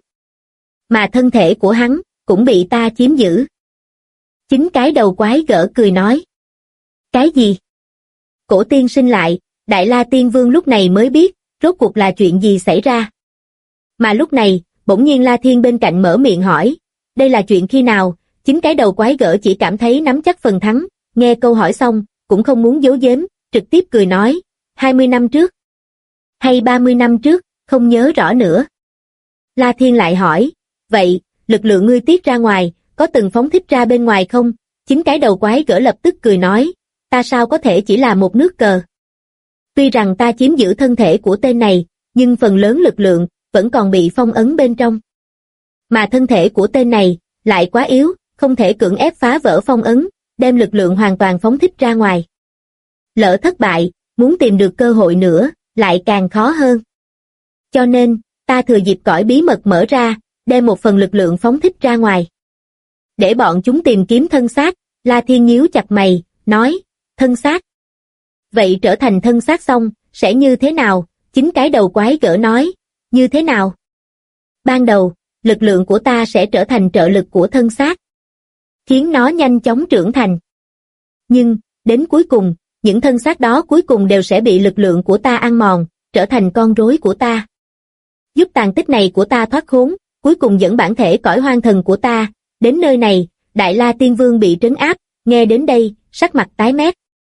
Mà thân thể của hắn, cũng bị ta chiếm giữ. Chính cái đầu quái gở cười nói. Cái gì? Cổ tiên sinh lại, Đại La Tiên Vương lúc này mới biết, rốt cuộc là chuyện gì xảy ra. Mà lúc này, bỗng nhiên La Thiên bên cạnh mở miệng hỏi, đây là chuyện khi nào? Chính cái đầu quái gở chỉ cảm thấy nắm chắc phần thắng, nghe câu hỏi xong, cũng không muốn giấu giếm, trực tiếp cười nói, 20 năm trước, hay 30 năm trước, không nhớ rõ nữa. La Thiên lại hỏi, vậy, lực lượng ngươi tiết ra ngoài, có từng phóng thích ra bên ngoài không? Chính cái đầu quái gở lập tức cười nói, ta sao có thể chỉ là một nước cờ. Tuy rằng ta chiếm giữ thân thể của tên này, nhưng phần lớn lực lượng, vẫn còn bị phong ấn bên trong. Mà thân thể của tên này, lại quá yếu, không thể cưỡng ép phá vỡ phong ấn, đem lực lượng hoàn toàn phóng thích ra ngoài. Lỡ thất bại, muốn tìm được cơ hội nữa, lại càng khó hơn. Cho nên, ta thừa dịp cõi bí mật mở ra, đem một phần lực lượng phóng thích ra ngoài. Để bọn chúng tìm kiếm thân xác, La Thiên nhíu chặt mày, nói, thân xác. Vậy trở thành thân xác xong, sẽ như thế nào? Chính cái đầu quái gở nói, như thế nào? Ban đầu, lực lượng của ta sẽ trở thành trợ lực của thân xác, khiến nó nhanh chóng trưởng thành. Nhưng, đến cuối cùng, những thân xác đó cuối cùng đều sẽ bị lực lượng của ta ăn mòn, trở thành con rối của ta. Giúp tàn tích này của ta thoát khốn, cuối cùng dẫn bản thể cõi hoang thần của ta, đến nơi này, Đại La Tiên Vương bị trấn áp, nghe đến đây, sắc mặt tái mét.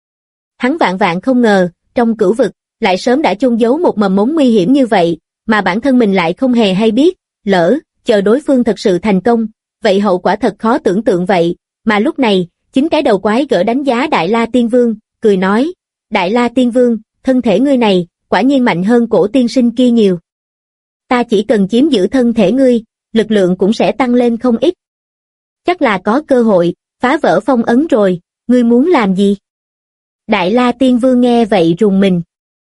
Hắn vạn vạn không ngờ, trong cửu vực, lại sớm đã chôn giấu một mầm mống nguy hiểm như vậy, mà bản thân mình lại không hề hay biết, lỡ, chờ đối phương thật sự thành công, vậy hậu quả thật khó tưởng tượng vậy, mà lúc này, chính cái đầu quái gở đánh giá Đại La Tiên Vương, cười nói, Đại La Tiên Vương, thân thể ngươi này, quả nhiên mạnh hơn cổ tiên sinh kia nhiều. Ta chỉ cần chiếm giữ thân thể ngươi, lực lượng cũng sẽ tăng lên không ít. Chắc là có cơ hội, phá vỡ phong ấn rồi, ngươi muốn làm gì? Đại La Tiên Vương nghe vậy rùng mình.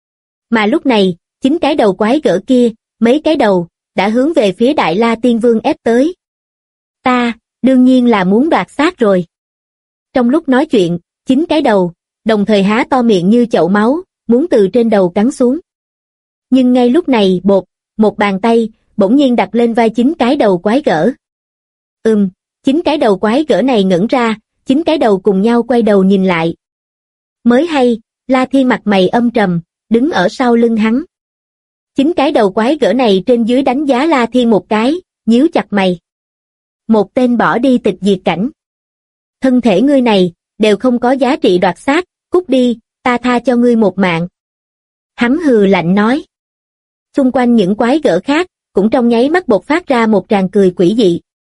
Mà lúc này, chính cái đầu quái gở kia, mấy cái đầu, đã hướng về phía Đại La Tiên Vương ép tới. Ta, đương nhiên là muốn đoạt xác rồi. Trong lúc nói chuyện, chính cái đầu, đồng thời há to miệng như chậu máu, muốn từ trên đầu cắn xuống. Nhưng ngay lúc này bột, một bàn tay, bỗng nhiên đặt lên vai chính cái đầu quái gở. Chính cái đầu quái gở này ngẩn ra, chính cái đầu cùng nhau quay đầu nhìn lại. Mới hay, La Thiên mặt mày âm trầm, đứng ở sau lưng hắn. Chính cái đầu quái gở này trên dưới đánh giá La Thiên một cái, nhíu chặt mày. Một tên bỏ đi tịch diệt cảnh. Thân thể ngươi này, đều không có giá trị đoạt xác, cút đi, ta tha cho ngươi một mạng. Hắn hừ lạnh nói. Xung quanh những quái gở khác, cũng trong nháy mắt bộc phát ra một tràng cười quỷ dị.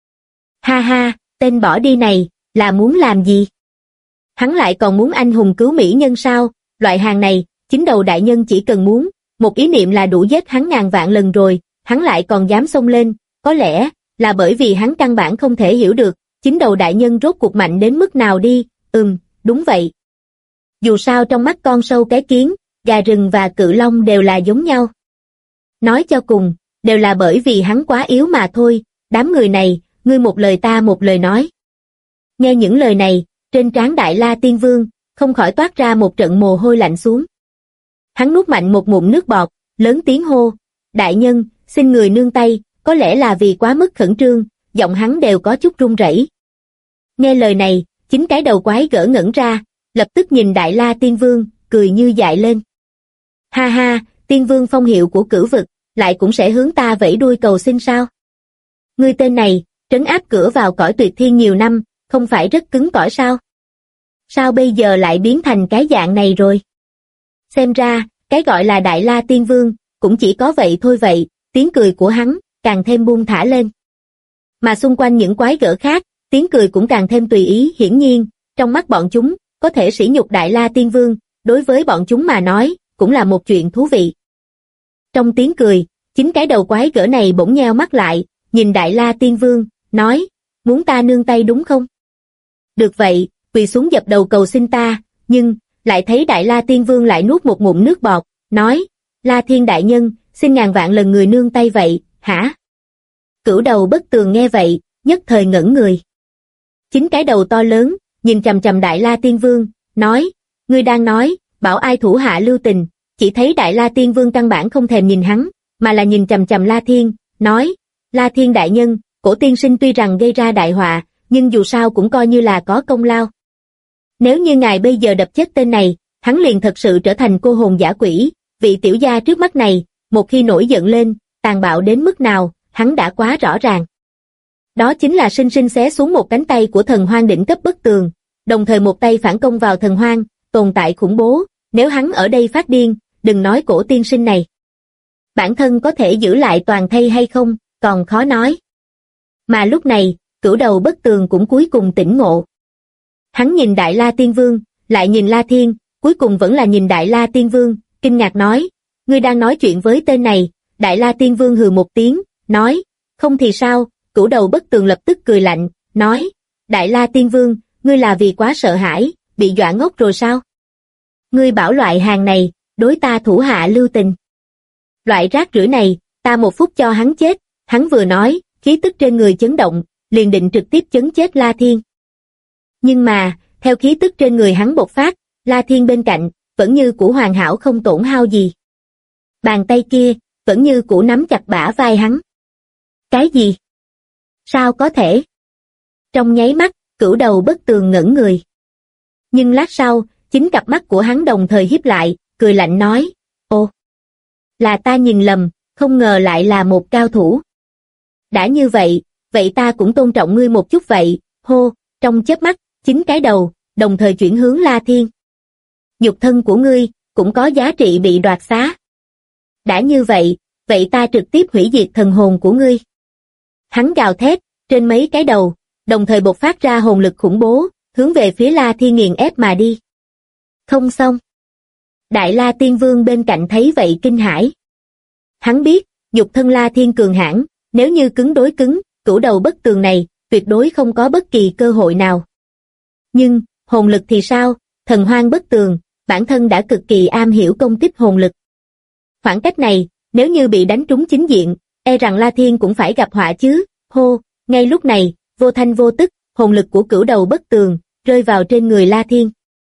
Ha ha, tên bỏ đi này, là muốn làm gì? Hắn lại còn muốn anh hùng cứu mỹ nhân sao? Loại hàng này, chính đầu đại nhân chỉ cần muốn, một ý niệm là đủ giết hắn ngàn vạn lần rồi, hắn lại còn dám xông lên, có lẽ là bởi vì hắn căn bản không thể hiểu được, chính đầu đại nhân rốt cuộc mạnh đến mức nào đi. Đúng vậy. Dù sao trong mắt con sâu cái kiến, gà rừng và cự long đều là giống nhau. Nói cho cùng, đều là bởi vì hắn quá yếu mà thôi, đám người này, ngươi một lời ta một lời nói. Nghe những lời này, trên trán Đại La Tiên Vương, không khỏi toát ra một trận mồ hôi lạnh xuống. Hắn nuốt mạnh một ngụm nước bọt, lớn tiếng hô, đại nhân, xin người nương tay, có lẽ là vì quá mức khẩn trương, giọng hắn đều có chút run rẩy. Nghe lời này, chính cái đầu quái gở ngẩn ra, lập tức nhìn Đại La Tiên Vương, cười như dại lên. Ha ha, Tiên Vương phong hiệu của cửu vực, lại cũng sẽ hướng ta vẫy đuôi cầu xin sao? Ngươi tên này, trấn áp cửa vào cõi tuyệt thiên nhiều năm, không phải rất cứng cỏi sao? Sao bây giờ lại biến thành cái dạng này rồi? Xem ra, cái gọi là Đại La Tiên Vương, cũng chỉ có vậy thôi vậy, tiếng cười của hắn, càng thêm buông thả lên. Mà xung quanh những quái gở khác, tiếng cười cũng càng thêm tùy ý, hiển nhiên, trong mắt bọn chúng, có thể sỉ nhục Đại La Tiên Vương, đối với bọn chúng mà nói, cũng là một chuyện thú vị. Trong tiếng cười, chính cái đầu quái gở này bỗng nheo mắt lại, nhìn Đại La Tiên Vương, nói, muốn ta nương tay đúng không? Được vậy, quỳ xuống dập đầu cầu xin ta, nhưng, lại thấy Đại La Tiên Vương lại nuốt một ngụm nước bọt, nói, La Thiên đại nhân, xin ngàn vạn lần người nương tay vậy, hả? Cửu đầu bất tường nghe vậy, nhất thời ngẩn người. Chính cái đầu to lớn, nhìn chằm chằm Đại La Tiên Vương, nói, ngươi đang nói, bảo ai thủ hạ lưu tình, chỉ thấy Đại La Tiên Vương căn bản không thèm nhìn hắn, mà là nhìn chằm chằm La Thiên, nói, La Thiên đại nhân, Cổ tiên sinh tuy rằng gây ra đại họa, nhưng dù sao cũng coi như là có công lao. Nếu như ngài bây giờ đập chết tên này, hắn liền thật sự trở thành cô hồn dã quỷ, vị tiểu gia trước mắt này, một khi nổi giận lên, tàn bạo đến mức nào, hắn đã quá rõ ràng. Đó chính là sinh sinh xé xuống một cánh tay của thần hoang đỉnh cấp Bất Tường, đồng thời một tay phản công vào thần hoang, tồn tại khủng bố, nếu hắn ở đây phát điên, đừng nói Cổ tiên sinh này. Bản thân có thể giữ lại toàn thây hay không, còn khó nói. Mà lúc này, Cửu Đầu Bất Tường cũng cuối cùng tỉnh ngộ. Hắn nhìn Đại La Tiên Vương, lại nhìn La Thiên, cuối cùng vẫn là nhìn Đại La Tiên Vương, kinh ngạc nói, ngươi đang nói chuyện với tên này. Đại La Tiên Vương hừ một tiếng, nói, không thì sao. Cửu Đầu Bất Tường lập tức cười lạnh, nói, Đại La Tiên Vương, ngươi là vì quá sợ hãi, bị dọa ngốc rồi sao? Ngươi bảo loại hàng này, đối ta thủ hạ lưu tình. Loại rác rưởi này, ta một phút cho hắn chết. Hắn vừa nói, khí tức trên người chấn động, liền định trực tiếp chấn chết La Thiên. Nhưng mà, theo khí tức trên người hắn bộc phát, La Thiên bên cạnh, vẫn như cũ hoàn hảo không tổn hao gì. Bàn tay kia, vẫn như cũ nắm chặt bả vai hắn. Cái gì? Sao có thể? Trong nháy mắt, Cửu Đầu Bất Tường ngẩn người. Nhưng lát sau, chính cặp mắt của hắn đồng thời híp lại, cười lạnh nói, ô, là ta nhìn lầm, không ngờ lại là một cao thủ. Đã như vậy, vậy ta cũng tôn trọng ngươi một chút vậy, hô, trong chớp mắt, chính cái đầu, đồng thời chuyển hướng La Thiên. Nhục thân của ngươi, cũng có giá trị bị đoạt xá. Đã như vậy, vậy ta trực tiếp hủy diệt thần hồn của ngươi. Hắn gào thét, trên mấy cái đầu, đồng thời bộc phát ra hồn lực khủng bố, hướng về phía La Thiên nghiền ép mà đi. Không xong. Đại La Tiên Vương bên cạnh thấy vậy kinh hãi. Hắn biết, nhục thân La Thiên cường hãn, nếu như cứng đối cứng, Cửu Đầu Bất Tường này, tuyệt đối không có bất kỳ cơ hội nào. Nhưng, hồn lực thì sao? Thần hoang Bất Tường, bản thân đã cực kỳ am hiểu công kích hồn lực. Khoảng cách này, nếu như bị đánh trúng chính diện, e rằng La Thiên cũng phải gặp họa chứ. Hô, ngay lúc này, vô thanh vô tức, hồn lực của Cửu Đầu Bất Tường, rơi vào trên người La Thiên.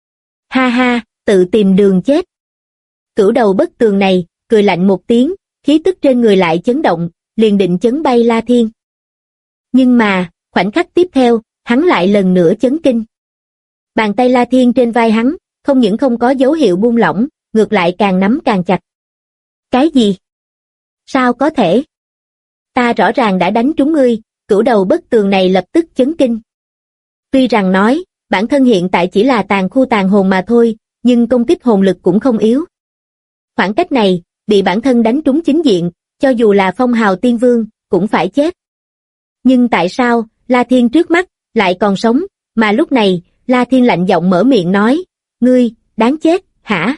Ha ha, tự tìm đường chết. Cửu Đầu Bất Tường này, cười lạnh một tiếng, khí tức trên người lại chấn động, liền định chấn bay La Thiên. Nhưng mà, khoảnh khắc tiếp theo, hắn lại lần nữa chấn kinh. Bàn tay La Thiên trên vai hắn, không những không có dấu hiệu buông lỏng, ngược lại càng nắm càng chặt. Cái gì? Sao có thể? Ta rõ ràng đã đánh trúng ngươi. Cửu Đầu Bất Tường này lập tức chấn kinh. Tuy rằng nói, bản thân hiện tại chỉ là tàn khu tàn hồn mà thôi, nhưng công kích hồn lực cũng không yếu. Khoảng cách này, bị bản thân đánh trúng chính diện, cho dù là Phong Hào Tiên Vương, cũng phải chết. Nhưng tại sao, La Thiên trước mắt, lại còn sống, mà lúc này, La Thiên lạnh giọng mở miệng nói, ngươi, đáng chết, hả?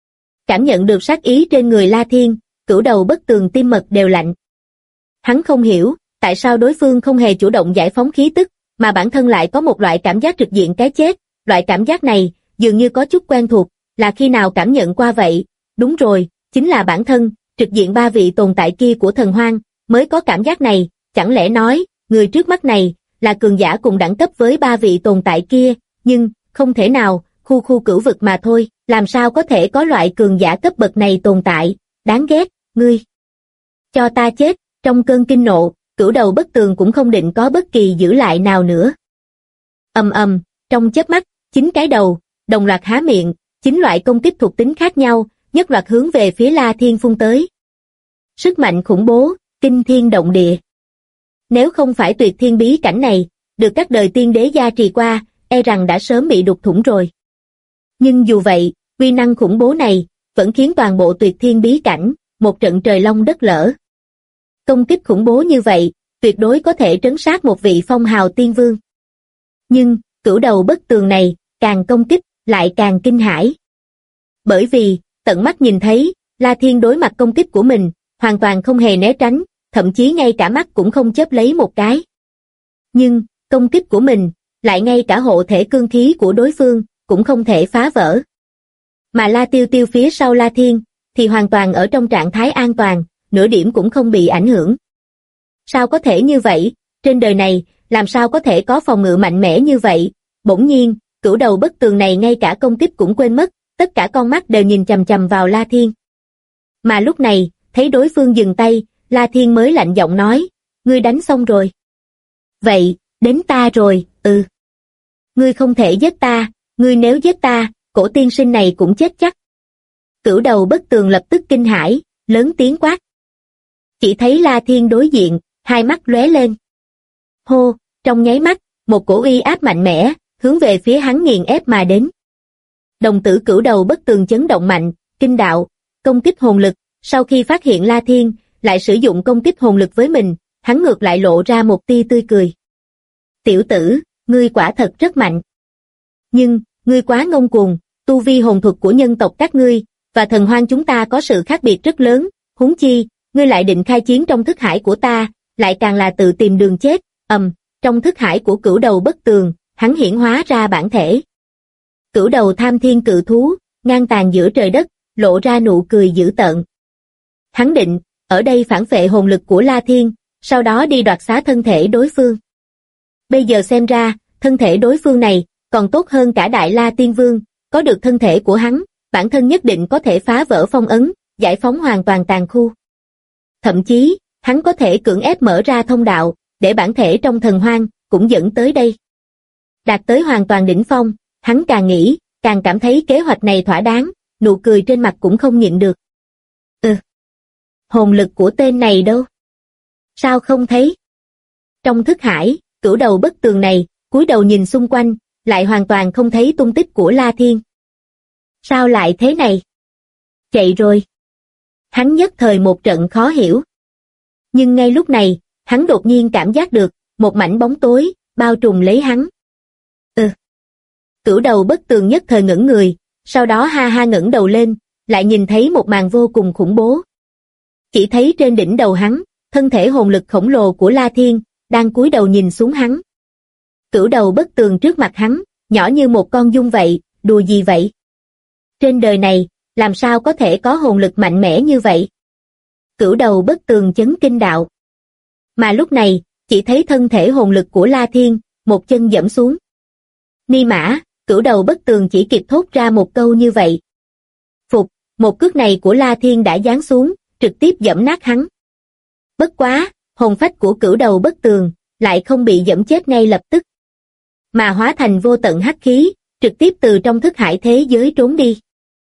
Cảm nhận được sát ý trên người La Thiên, Cửu Đầu Bất Tường tim mật đều lạnh. Hắn không hiểu, tại sao đối phương không hề chủ động giải phóng khí tức, mà bản thân lại có một loại cảm giác trực diện cái chết. Loại cảm giác này, dường như có chút quen thuộc, là khi nào cảm nhận qua vậy? Đúng rồi, chính là bản thân, trực diện ba vị tồn tại kia của thần hoang, mới có cảm giác này. Chẳng lẽ nói, người trước mắt này, là cường giả cùng đẳng cấp với ba vị tồn tại kia, nhưng, không thể nào, khu cửu vực mà thôi, làm sao có thể có loại cường giả cấp bậc này tồn tại, đáng ghét, ngươi. Cho ta chết, trong cơn kinh nộ, Cửu Đầu Bất Tường cũng không định có bất kỳ giữ lại nào nữa. Ầm ầm, trong chớp mắt, chính cái đầu, đồng loạt há miệng, chính loại công kích thuộc tính khác nhau, nhất loạt hướng về phía La Thiên phun tới. Sức mạnh khủng bố, kinh thiên động địa. Nếu không phải tuyệt thiên bí cảnh này, được các đời tiên đế gia trì qua, e rằng đã sớm bị đục thủng rồi. Nhưng dù vậy, uy năng khủng bố này, vẫn khiến toàn bộ tuyệt thiên bí cảnh, một trận trời long đất lở. Công kích khủng bố như vậy, tuyệt đối có thể trấn sát một vị Phong Hào Tiên Vương. Nhưng, Cửu Đầu Bất Tường này, càng công kích, lại càng kinh hãi. Bởi vì, tận mắt nhìn thấy, La Thiên đối mặt công kích của mình, hoàn toàn không hề né tránh, thậm chí ngay cả mắt cũng không chớp lấy một cái. Nhưng, công kích của mình, lại ngay cả hộ thể cương khí của đối phương, cũng không thể phá vỡ. Mà La Tiêu Tiêu phía sau La Thiên, thì hoàn toàn ở trong trạng thái an toàn, nửa điểm cũng không bị ảnh hưởng. Sao có thể như vậy? Trên đời này, làm sao có thể có phòng ngự mạnh mẽ như vậy? Bỗng nhiên, cửu đầu bất tường này ngay cả công kích cũng quên mất, tất cả con mắt đều nhìn chằm chằm vào La Thiên. Mà lúc này, thấy đối phương dừng tay, La Thiên mới lạnh giọng nói, ngươi đánh xong rồi. Vậy, đến ta rồi, Ngươi không thể giết ta, ngươi nếu giết ta, cổ tiên sinh này cũng chết chắc. Cửu đầu bất tường lập tức kinh hãi, lớn tiếng quát. Chỉ thấy La Thiên đối diện, hai mắt lóe lên. Hô, trong nháy mắt, một cổ uy áp mạnh mẽ, hướng về phía hắn nghiền ép mà đến. Đồng tử cửu đầu bất tường chấn động mạnh, kinh đạo, công kích hồn lực, sau khi phát hiện La Thiên, lại sử dụng công kích hồn lực với mình, hắn ngược lại lộ ra một tia tươi cười. Tiểu tử, ngươi quả thật rất mạnh. Nhưng, ngươi quá ngông cuồng, tu vi hồn thuật của nhân tộc các ngươi, và thần hoang chúng ta có sự khác biệt rất lớn, huống chi, ngươi lại định khai chiến trong thức hải của ta, lại càng là tự tìm đường chết, trong thức hải của cửu đầu bất tường, hắn hiển hóa ra bản thể. Cửu đầu tham thiên cự thú, ngang tàn giữa trời đất, lộ ra nụ cười dữ tợn. Hắn định, ở đây phản phệ hồn lực của La Thiên, sau đó đi đoạt xá thân thể đối phương. Bây giờ xem ra, thân thể đối phương này, còn tốt hơn cả Đại La Tiên Vương, có được thân thể của hắn, bản thân nhất định có thể phá vỡ phong ấn, giải phóng hoàn toàn tàn khu. Thậm chí, hắn có thể cưỡng ép mở ra thông đạo, để bản thể trong thần hoang, cũng dẫn tới đây. Đạt tới hoàn toàn đỉnh phong, hắn càng nghĩ, càng cảm thấy kế hoạch này thỏa đáng, nụ cười trên mặt cũng không nhịn được. Hồn lực của tên này đâu? Sao không thấy? Trong thức hải, cửu đầu bất tường này, cúi đầu nhìn xung quanh, lại hoàn toàn không thấy tung tích của La Thiên. Sao lại thế này? Chạy rồi. Hắn nhất thời một trận khó hiểu. Nhưng ngay lúc này, hắn đột nhiên cảm giác được, một mảnh bóng tối, bao trùm lấy hắn. Cửu đầu bất tường nhất thời ngẩng người, sau đó ha ha ngẩng đầu lên, lại nhìn thấy một màn vô cùng khủng bố. Chỉ thấy trên đỉnh đầu hắn, thân thể hồn lực khổng lồ của La Thiên, đang cúi đầu nhìn xuống hắn. Cửu đầu bất tường trước mặt hắn, nhỏ như một con giun vậy, đùa gì vậy? Trên đời này, làm sao có thể có hồn lực mạnh mẽ như vậy? Cửu đầu bất tường chấn kinh đạo. Mà lúc này, chỉ thấy thân thể hồn lực của La Thiên, một chân giẫm xuống. Ni mã, cửu đầu bất tường chỉ kịp thốt ra một câu như vậy. Phục, một cước này của La Thiên đã giáng xuống, trực tiếp giẫm nát hắn. Bất quá, hồn phách của cửu đầu bất tường, lại không bị giẫm chết ngay lập tức, mà hóa thành vô tận hắc khí, trực tiếp từ trong thức hải thế giới trốn đi.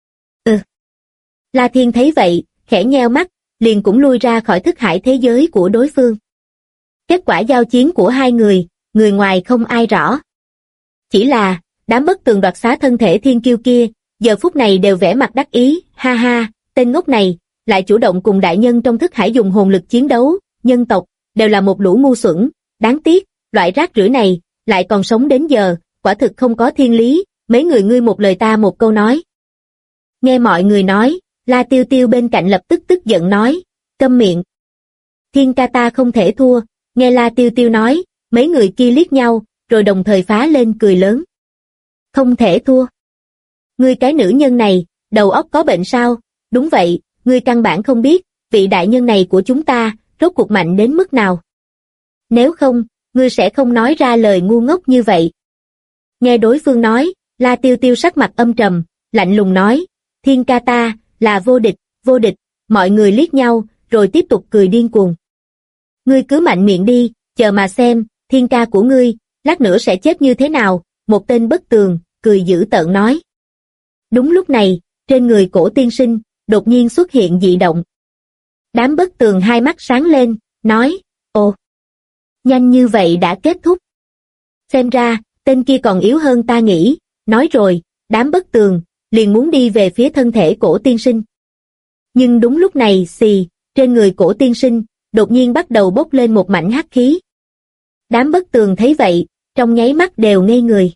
La Thiên thấy vậy, khẽ nheo mắt, liền cũng lui ra khỏi thức hải thế giới của đối phương. Kết quả giao chiến của hai người ngoài không ai rõ. Chỉ là, đám bất tường đoạt xá thân thể thiên kiêu kia, giờ phút này đều vẻ mặt đắc ý, ha ha, tên ngốc này, lại chủ động cùng đại nhân trong thức hải dùng hồn lực chiến đấu, nhân tộc, đều là một lũ ngu xuẩn, đáng tiếc, loại rác rưởi này, lại còn sống đến giờ, quả thực không có thiên lý, mấy người ngươi một lời ta một câu nói. Nghe mọi người nói, La Tiêu Tiêu bên cạnh lập tức tức giận nói, câm miệng. Thiên ca ta không thể thua, nghe La Tiêu Tiêu nói, mấy người kia liếc nhau, rồi đồng thời phá lên cười lớn. Không thể thua. Ngươi cái nữ nhân này, đầu óc có bệnh sao? Đúng vậy, ngươi căn bản không biết, vị đại nhân này của chúng ta, rốt cuộc mạnh đến mức nào. Nếu không, ngươi sẽ không nói ra lời ngu ngốc như vậy. Nghe đối phương nói, La Tiêu Tiêu sắc mặt âm trầm, lạnh lùng nói, Thiên ca ta, là vô địch, mọi người liếc nhau, rồi tiếp tục cười điên cuồng. Ngươi cứ mạnh miệng đi, chờ mà xem, thiên ca của ngươi, lát nữa sẽ chết như thế nào, một tên bất tường, cười dữ tợn nói. Đúng lúc này, trên người cổ tiên sinh, đột nhiên xuất hiện dị động. Đám bất tường hai mắt sáng lên, nói, ồ, nhanh như vậy đã kết thúc. Xem ra, tên kia còn yếu hơn ta nghĩ, nói rồi, đám bất tường, liền muốn đi về phía thân thể cổ tiên sinh. Nhưng đúng lúc này, xì, trên người cổ tiên sinh, đột nhiên bắt đầu bốc lên một mảnh hắc khí. Đám bất tường thấy vậy, trong nháy mắt đều ngây người.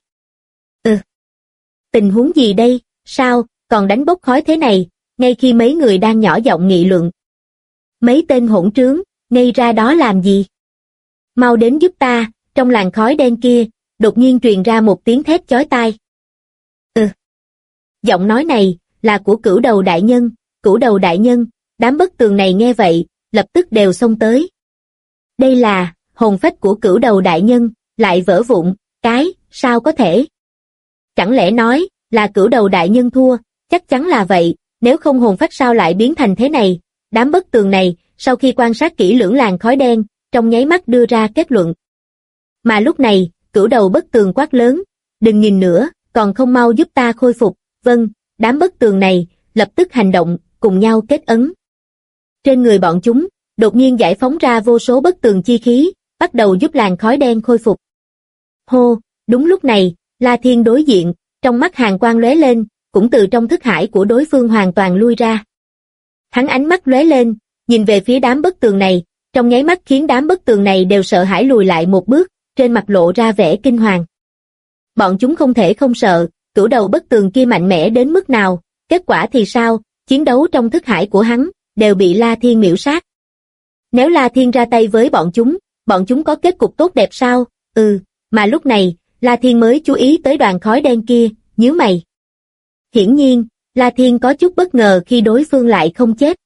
Tình huống gì đây, sao, còn đánh bốc khói thế này, ngay khi mấy người đang nhỏ giọng nghị luận. Mấy tên hỗn trướng, ngây ra đó làm gì? Mau đến giúp ta, trong làn khói đen kia, đột nhiên truyền ra một tiếng thét chói tai. Giọng nói này, là của cửu đầu đại nhân, đám bất tường này nghe vậy, lập tức đều xông tới. Đây là, hồn phách của cửu đầu đại nhân, lại vỡ vụn, sao có thể? Chẳng lẽ nói, là Cửu Đầu đại nhân thua? Chắc chắn là vậy, nếu không hồn phách sao lại biến thành thế này? Đám Bất Tường này, sau khi quan sát kỹ lưỡng làn khói đen, trong nháy mắt đưa ra kết luận. Mà lúc này, Cửu Đầu Bất Tường quát lớn, đừng nhìn nữa, còn không mau giúp ta khôi phục. Vâng, đám Bất Tường này, lập tức hành động, cùng nhau kết ấn. Trên người bọn chúng, đột nhiên giải phóng ra vô số bất tường chi khí, bắt đầu giúp làn khói đen khôi phục. Hô, đúng lúc này, La Thiên đối diện, trong mắt hàn quang lóe lên, cũng từ trong thức hải của đối phương hoàn toàn lui ra. Hắn ánh mắt lóe lên, nhìn về phía đám bất tường này, trong nháy mắt khiến đám bất tường này đều sợ hãi lùi lại một bước, trên mặt lộ ra vẻ kinh hoàng. Bọn chúng không thể không sợ, Cửu Đầu Bất Tường kia mạnh mẽ đến mức nào, kết quả thì sao, chiến đấu trong thức hải của hắn, đều bị La Thiên miểu sát. Nếu La Thiên ra tay với bọn chúng có kết cục tốt đẹp sao? Mà lúc này, La Thiên mới chú ý tới đoàn khói đen kia, nhíu mày. Hiển nhiên, La Thiên có chút bất ngờ khi đối phương lại không chết.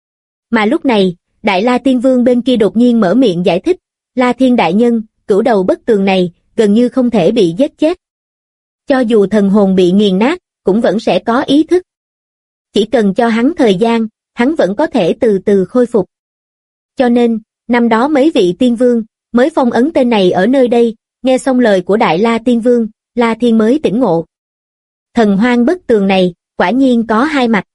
Mà lúc này, Đại La Tiên Vương bên kia đột nhiên mở miệng giải thích, La Thiên đại nhân, Cửu Đầu Bất Tường này, gần như không thể bị giết chết. Cho dù thần hồn bị nghiền nát, cũng vẫn sẽ có ý thức. Chỉ cần cho hắn thời gian, hắn vẫn có thể từ từ khôi phục. Cho nên, năm đó mấy vị tiên vương, mới phong ấn tên này ở nơi đây, nghe xong lời của Đại La Tiên Vương, La Thiên mới tỉnh ngộ. Thần hoang bất tường này, quả nhiên có hai mặt.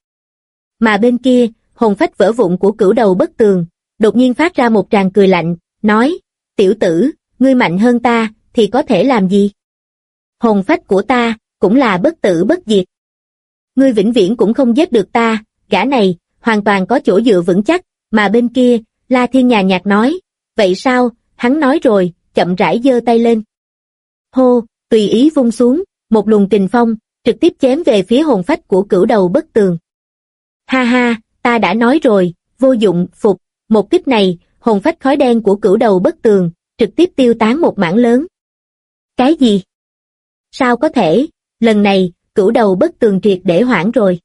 Mà bên kia, hồn phách vỡ vụn của Cửu Đầu Bất Tường, đột nhiên phát ra một tràng cười lạnh, nói, tiểu tử, ngươi mạnh hơn ta, thì có thể làm gì? Hồn phách của ta, cũng là bất tử bất diệt. Ngươi vĩnh viễn cũng không giết được ta, gã này, hoàn toàn có chỗ dựa vững chắc, mà bên kia, La Thiên nhàn nhạt nói, vậy sao, hắn nói rồi, chậm rãi giơ tay lên. Hô, tùy ý vung xuống, một luồng kình phong, trực tiếp chém về phía hồn phách của Cửu Đầu Bất Tường. Ha ha, ta đã nói rồi, vô dụng, phục, một kích này, hồn phách khói đen của Cửu Đầu Bất Tường, trực tiếp tiêu tán một mảng lớn. Cái gì? Sao có thể, lần này, Cửu Đầu Bất Tường triệt để hoảng rồi.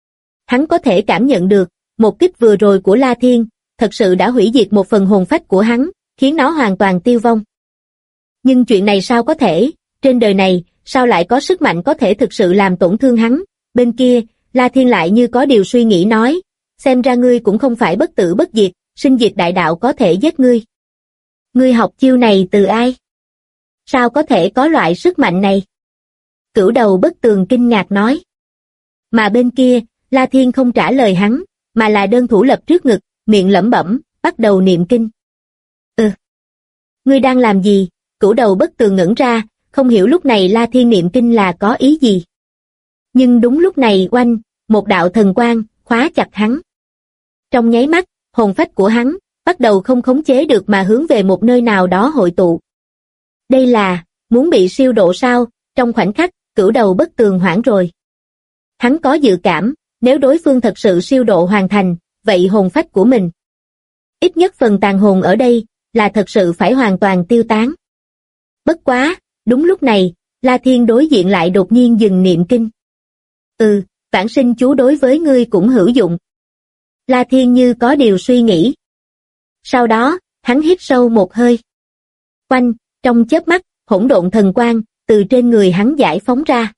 Hắn có thể cảm nhận được, một kích vừa rồi của La Thiên, thật sự đã hủy diệt một phần hồn phách của hắn, khiến nó hoàn toàn tiêu vong. Nhưng chuyện này sao có thể, trên đời này, sao lại có sức mạnh có thể thực sự làm tổn thương hắn? Bên kia, La Thiên lại như có điều suy nghĩ nói, xem ra ngươi cũng không phải bất tử bất diệt, sinh diệt đại đạo có thể giết ngươi. Ngươi học chiêu này từ ai? Sao có thể có loại sức mạnh này? Cửu Đầu Bất Tường kinh ngạc nói. Mà bên kia, La Thiên không trả lời hắn, mà là đơn thủ lập trước ngực, miệng lẩm bẩm, bắt đầu niệm kinh. Ngươi đang làm gì? Cửu Đầu Bất Tường ngẩn ra, không hiểu lúc này La Thiên niệm kinh là có ý gì. Nhưng đúng lúc này oanh, một đạo thần quang, khóa chặt hắn. Trong nháy mắt, hồn phách của hắn, bắt đầu không khống chế được mà hướng về một nơi nào đó hội tụ. Đây là, muốn bị siêu độ sao? Trong khoảnh khắc, Cửu Đầu Bất Tường hoảng rồi. Hắn có dự cảm, nếu đối phương thật sự siêu độ hoàn thành, vậy hồn phách của mình, ít nhất phần tàn hồn ở đây, là thật sự phải hoàn toàn tiêu tán. Bất quá, đúng lúc này, La Thiên đối diện lại đột nhiên dừng niệm kinh. Vãng sinh chú đối với ngươi cũng hữu dụng. La Thiên như có điều suy nghĩ. Sau đó, hắn hít sâu một hơi. Oanh, trong chớp mắt, hỗn độn thần quang, từ trên người hắn giải phóng ra.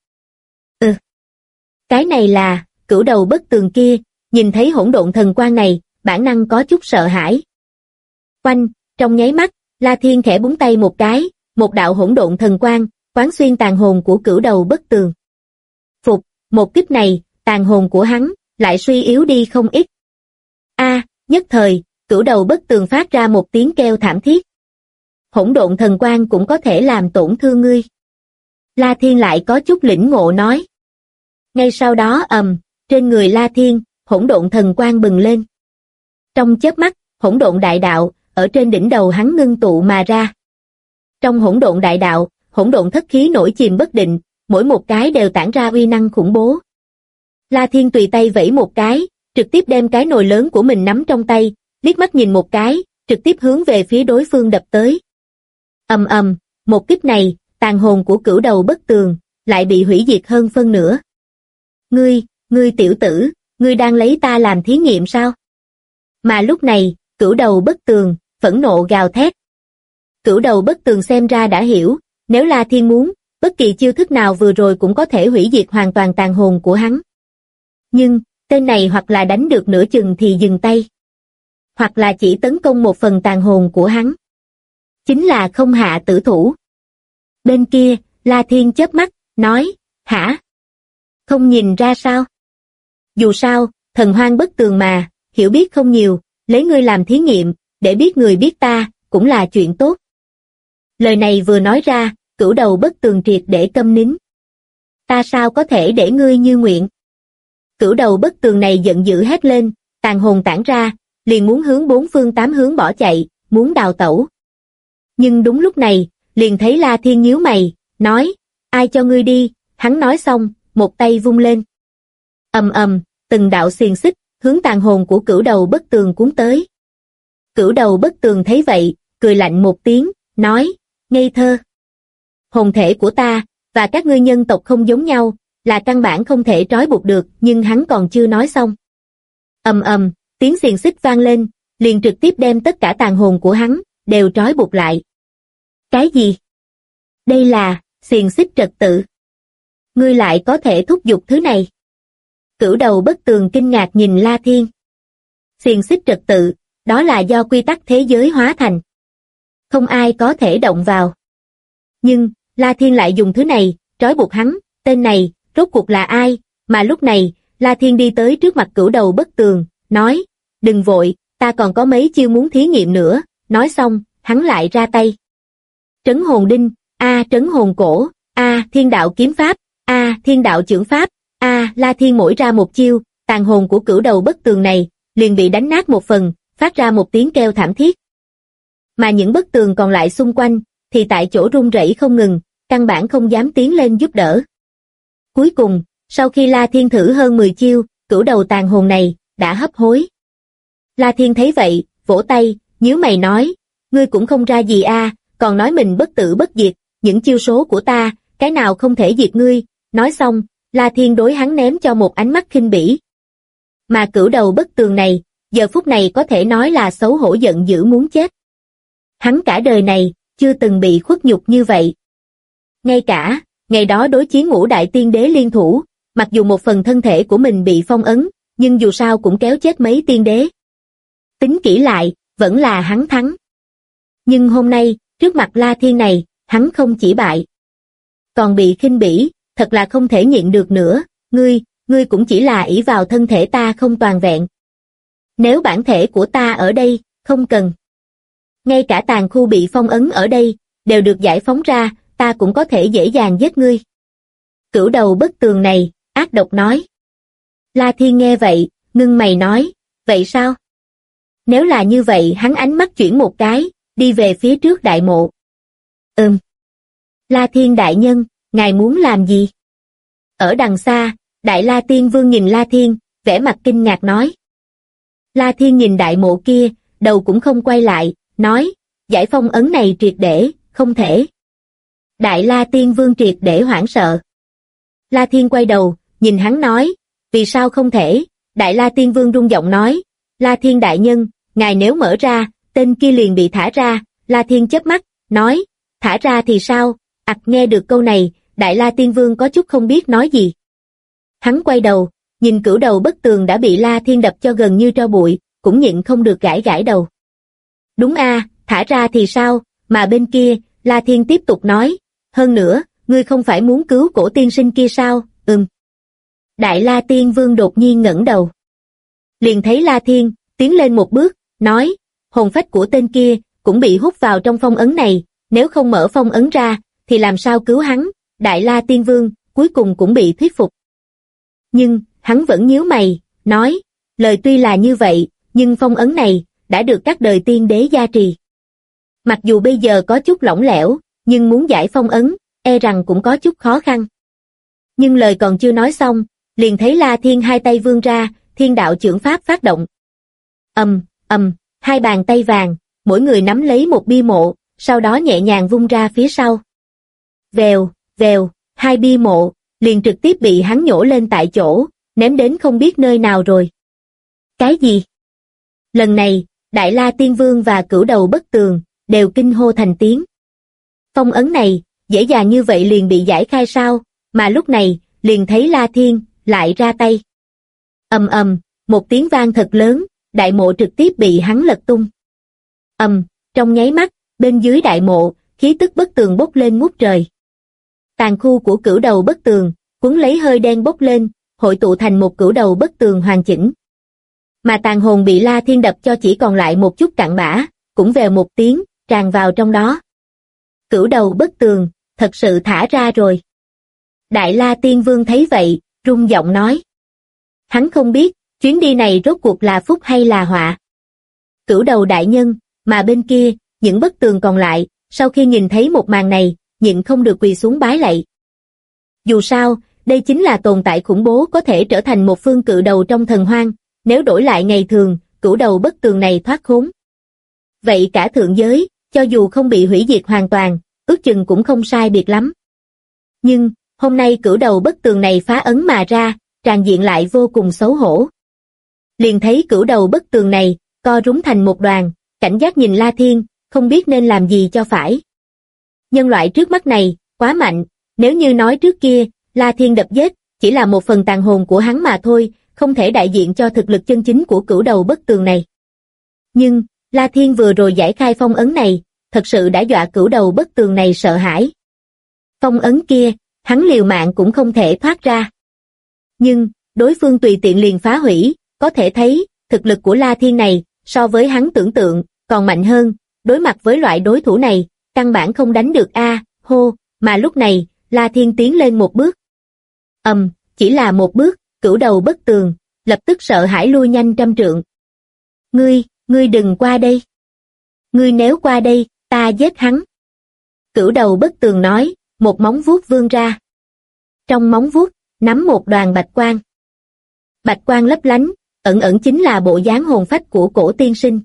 Cái này là, Cửu Đầu Bất Tường kia, nhìn thấy hỗn độn thần quang này, bản năng có chút sợ hãi. Oanh, trong nháy mắt, La Thiên khẽ búng tay một cái, một đạo hỗn độn thần quang, quán xuyên tàn hồn của Cửu Đầu Bất Tường. Phục, một kích này, tàn hồn của hắn, lại suy yếu đi không ít. Nhất thời, Cửu Đầu Bất Tường phát ra một tiếng kêu thảm thiết. Hỗn độn thần quang cũng có thể làm tổn thương ngươi. La Thiên lại có chút lĩnh ngộ nói. Ngay sau đó trên người La Thiên, hỗn độn thần quang bừng lên. Trong chớp mắt, hỗn độn đại đạo, ở trên đỉnh đầu hắn ngưng tụ mà ra. Trong hỗn độn đại đạo, hỗn độn thất khí nổi chìm bất định, mỗi một cái đều tản ra uy năng khủng bố. La Thiên tùy tay vẫy một cái, trực tiếp đem cái nồi lớn của mình nắm trong tay, liếc mắt nhìn một cái, trực tiếp hướng về phía đối phương đập tới. Một kích này, tàn hồn của Cửu Đầu Bất Tường, lại bị hủy diệt hơn phân nửa. Ngươi tiểu tử, ngươi đang lấy ta làm thí nghiệm sao? Mà lúc này, Cửu Đầu Bất Tường, phẫn nộ gào thét. Cửu Đầu Bất Tường xem ra đã hiểu, nếu La Thiên muốn, bất kỳ chiêu thức nào vừa rồi cũng có thể hủy diệt hoàn toàn tàn hồn của hắn. Nhưng, tên này hoặc là đánh được nửa chừng thì dừng tay, hoặc là chỉ tấn công một phần tàn hồn của hắn. Chính là không hạ tử thủ. Bên kia, La Thiên chớp mắt, nói, hả? Không nhìn ra sao? Dù sao, thần hoang bất tường mà, hiểu biết không nhiều, lấy ngươi làm thí nghiệm, để biết người biết ta, cũng là chuyện tốt. Lời này vừa nói ra, Cửu Đầu Bất Tường triệt để câm nín. Ta sao có thể để ngươi như nguyện? Cửu Đầu Bất Tường này giận dữ hét lên, tàn hồn tản ra, liền muốn hướng bốn phương tám hướng bỏ chạy, muốn đào tẩu. Nhưng đúng lúc này, liền thấy La Thiên nhíu mày, nói, ai cho ngươi đi, hắn nói xong, một tay vung lên. Ầm ầm, từng đạo xiềng xích, hướng tàn hồn của Cửu Đầu Bất Tường cuốn tới. Cửu Đầu Bất Tường thấy vậy, cười lạnh một tiếng, nói, ngây thơ. Hồn thể của ta, và các ngươi nhân tộc không giống nhau, là căn bản không thể trói buộc được, nhưng hắn còn chưa nói xong. Ầm ầm, tiếng xiềng xích vang lên, liền trực tiếp đem tất cả tàn hồn của hắn, đều trói buộc lại. Cái gì? Đây là, xiềng xích trật tự. Ngươi lại có thể thúc giục thứ này. Cửu Đầu Bất Tường kinh ngạc nhìn La Thiên. Xiềng xích trật tự, đó là do quy tắc thế giới hóa thành. Không ai có thể động vào. Nhưng, La Thiên lại dùng thứ này, trói buộc hắn, tên này, rốt cuộc là ai, mà lúc này, La Thiên đi tới trước mặt Cửu Đầu Bất Tường, nói, đừng vội, ta còn có mấy chiêu muốn thí nghiệm nữa, nói xong, hắn lại ra tay. Trấn hồn đinh, trấn hồn cổ, thiên đạo kiếm pháp, thiên đạo chưởng pháp, La Thiên mỗi ra một chiêu, tàn hồn của Cửu Đầu Bất Tường này, liền bị đánh nát một phần, phát ra một tiếng kêu thảm thiết. Mà những bức tường còn lại xung quanh, thì tại chỗ run rẩy không ngừng, căn bản không dám tiến lên giúp đỡ. Cuối cùng, sau khi La Thiên thử hơn 10 chiêu, Cửu Đầu tàn hồn này, đã hấp hối. La Thiên thấy vậy, vỗ tay, nhíu mày nói, ngươi cũng không ra gì còn nói mình bất tử bất diệt, những chiêu số của ta, cái nào không thể diệt ngươi, nói xong, La Thiên đối hắn ném cho một ánh mắt khinh bỉ. Mà Cửu Đầu Bất Tường này, giờ phút này có thể nói là xấu hổ giận dữ muốn chết. Hắn cả đời này, chưa từng bị khuất nhục như vậy. Ngay cả, ngày đó đối chiến Ngũ Đại Tiên Đế liên thủ, mặc dù một phần thân thể của mình bị phong ấn, nhưng dù sao cũng kéo chết mấy tiên đế. Tính kỹ lại, vẫn là hắn thắng. Nhưng hôm nay, trước mặt La Thiên này, hắn không chỉ bại, còn bị khinh bỉ, thật là không thể nhịn được nữa, ngươi cũng chỉ là ỷ vào thân thể ta không toàn vẹn. Nếu bản thể của ta ở đây, không cần. Ngay cả tàn khu bị phong ấn ở đây, đều được giải phóng ra, ta cũng có thể dễ dàng giết ngươi. Cửu Đầu Bất Tường này, ác độc nói. La Thiên nghe vậy, ngưng mày nói, vậy sao? Nếu là như vậy hắn ánh mắt chuyển một cái, đi về phía trước đại mộ. La Thiên đại nhân, ngài muốn làm gì? Ở đằng xa, Đại La Tiên Vương nhìn La Thiên, vẻ mặt kinh ngạc nói. La Thiên nhìn đại mộ kia, đầu cũng không quay lại, nói, giải phong ấn này triệt để, không thể. Đại La Tiên Vương triệt để hoảng sợ. La Thiên quay đầu, nhìn hắn nói, vì sao không thể? Đại La Tiên Vương rung giọng nói, La Thiên đại nhân, ngài nếu mở ra, tên kia liền bị thả ra. La Thiên chớp mắt, nói, thả ra thì sao? Nghe được câu này, Đại La Tiên Vương có chút không biết nói gì. Hắn quay đầu, nhìn Cửu Đầu Bất Tường đã bị La Thiên đập cho gần như tro bụi, cũng nhịn không được gãi gãi đầu. Đúng thả ra thì sao? Mà bên kia, La Thiên tiếp tục nói, hơn nữa, ngươi không phải muốn cứu Cổ tiên sinh kia sao? Đại La Tiên Vương đột nhiên ngẩng đầu. Liền thấy La Thiên, tiến lên một bước, nói, hồn phách của tên kia, cũng bị hút vào trong phong ấn này, nếu không mở phong ấn ra, thì làm sao cứu hắn? Đại La Tiên Vương, cuối cùng cũng bị thuyết phục. Nhưng, hắn vẫn nhíu mày, nói, lời tuy là như vậy, nhưng phong ấn này, đã được các đời tiên đế gia trì. Mặc dù bây giờ có chút lỏng lẻo, nhưng muốn giải phong ấn, e rằng cũng có chút khó khăn. Nhưng lời còn chưa nói xong, liền thấy La Thiên hai tay vươn ra, thiên đạo chưởng pháp phát động. Hai bàn tay vàng, mỗi người nắm lấy một bia mộ, sau đó nhẹ nhàng vung ra phía sau. Vèo, vèo, hai bia mộ, liền trực tiếp bị hắn nhổ lên tại chỗ, ném đến không biết nơi nào rồi. Cái gì? Lần này, Đại La Tiên Vương và Cửu Đầu Bất Tường, đều kinh hô thành tiếng. Phong ấn này, dễ dàng như vậy liền bị giải khai sao, mà lúc này, liền thấy La Thiên, lại ra tay. Ầm ầm, một tiếng vang thật lớn, đại mộ trực tiếp bị hắn lật tung. Trong nháy mắt, bên dưới đại mộ, khí tức bất tường bốc lên ngút trời. Tàn khu của cửu đầu bất tường, cuốn lấy hơi đen bốc lên, hội tụ thành một cửu đầu bất tường hoàn chỉnh. Mà tàn hồn bị La Thiên đập cho chỉ còn lại một chút cặn bã, cũng vèo một tiếng, tràn vào trong đó. Cửu đầu bất tường, thật sự thả ra rồi. Đại La Tiên Vương thấy vậy, rung giọng nói. Hắn không biết, chuyến đi này rốt cuộc là phúc hay là họa. Cửu đầu đại nhân, mà bên kia, những bức tường còn lại, sau khi nhìn thấy một màn này, nhịn không được quỳ xuống bái lạy. Dù sao, đây chính là tồn tại khủng bố có thể trở thành một phương cự đầu trong thần hoang, nếu đổi lại ngày thường, cửu đầu bất tường này thoát khốn. Vậy cả thượng giới, cho dù không bị hủy diệt hoàn toàn, ước chừng cũng không sai biệt lắm. Nhưng, hôm nay cửu đầu bất tường này phá ấn mà ra, tràn diện lại vô cùng xấu hổ. Liền thấy cửu đầu bất tường này, co rúm thành một đoàn, cảnh giác nhìn La Thiên, không biết nên làm gì cho phải. Nhân loại trước mắt này, quá mạnh, nếu như nói trước kia, La Thiên đập giết, chỉ là một phần tàn hồn của hắn mà thôi, không thể đại diện cho thực lực chân chính của cửu đầu bất tường này. Nhưng, La Thiên vừa rồi giải khai phong ấn này, thật sự đã dọa cửu đầu bất tường này sợ hãi. Phong ấn kia, hắn liều mạng cũng không thể thoát ra. Nhưng, đối phương tùy tiện liền phá hủy, có thể thấy, thực lực của La Thiên này, so với hắn tưởng tượng, còn mạnh hơn, đối mặt với loại đối thủ này, căn bản không đánh được hô, mà lúc này, La Thiên tiến lên một bước. Chỉ là một bước, cửu đầu bất tường, lập tức sợ hãi lui nhanh trăm trượng. Ngươi đừng qua đây. Ngươi nếu qua đây, ta giết hắn. Cửu đầu bất tường nói, một móng vuốt vươn ra. Trong móng vuốt, nắm một đoàn bạch quang. Bạch quang lấp lánh, ẩn ẩn chính là bộ dáng hồn phách của cổ tiên sinh.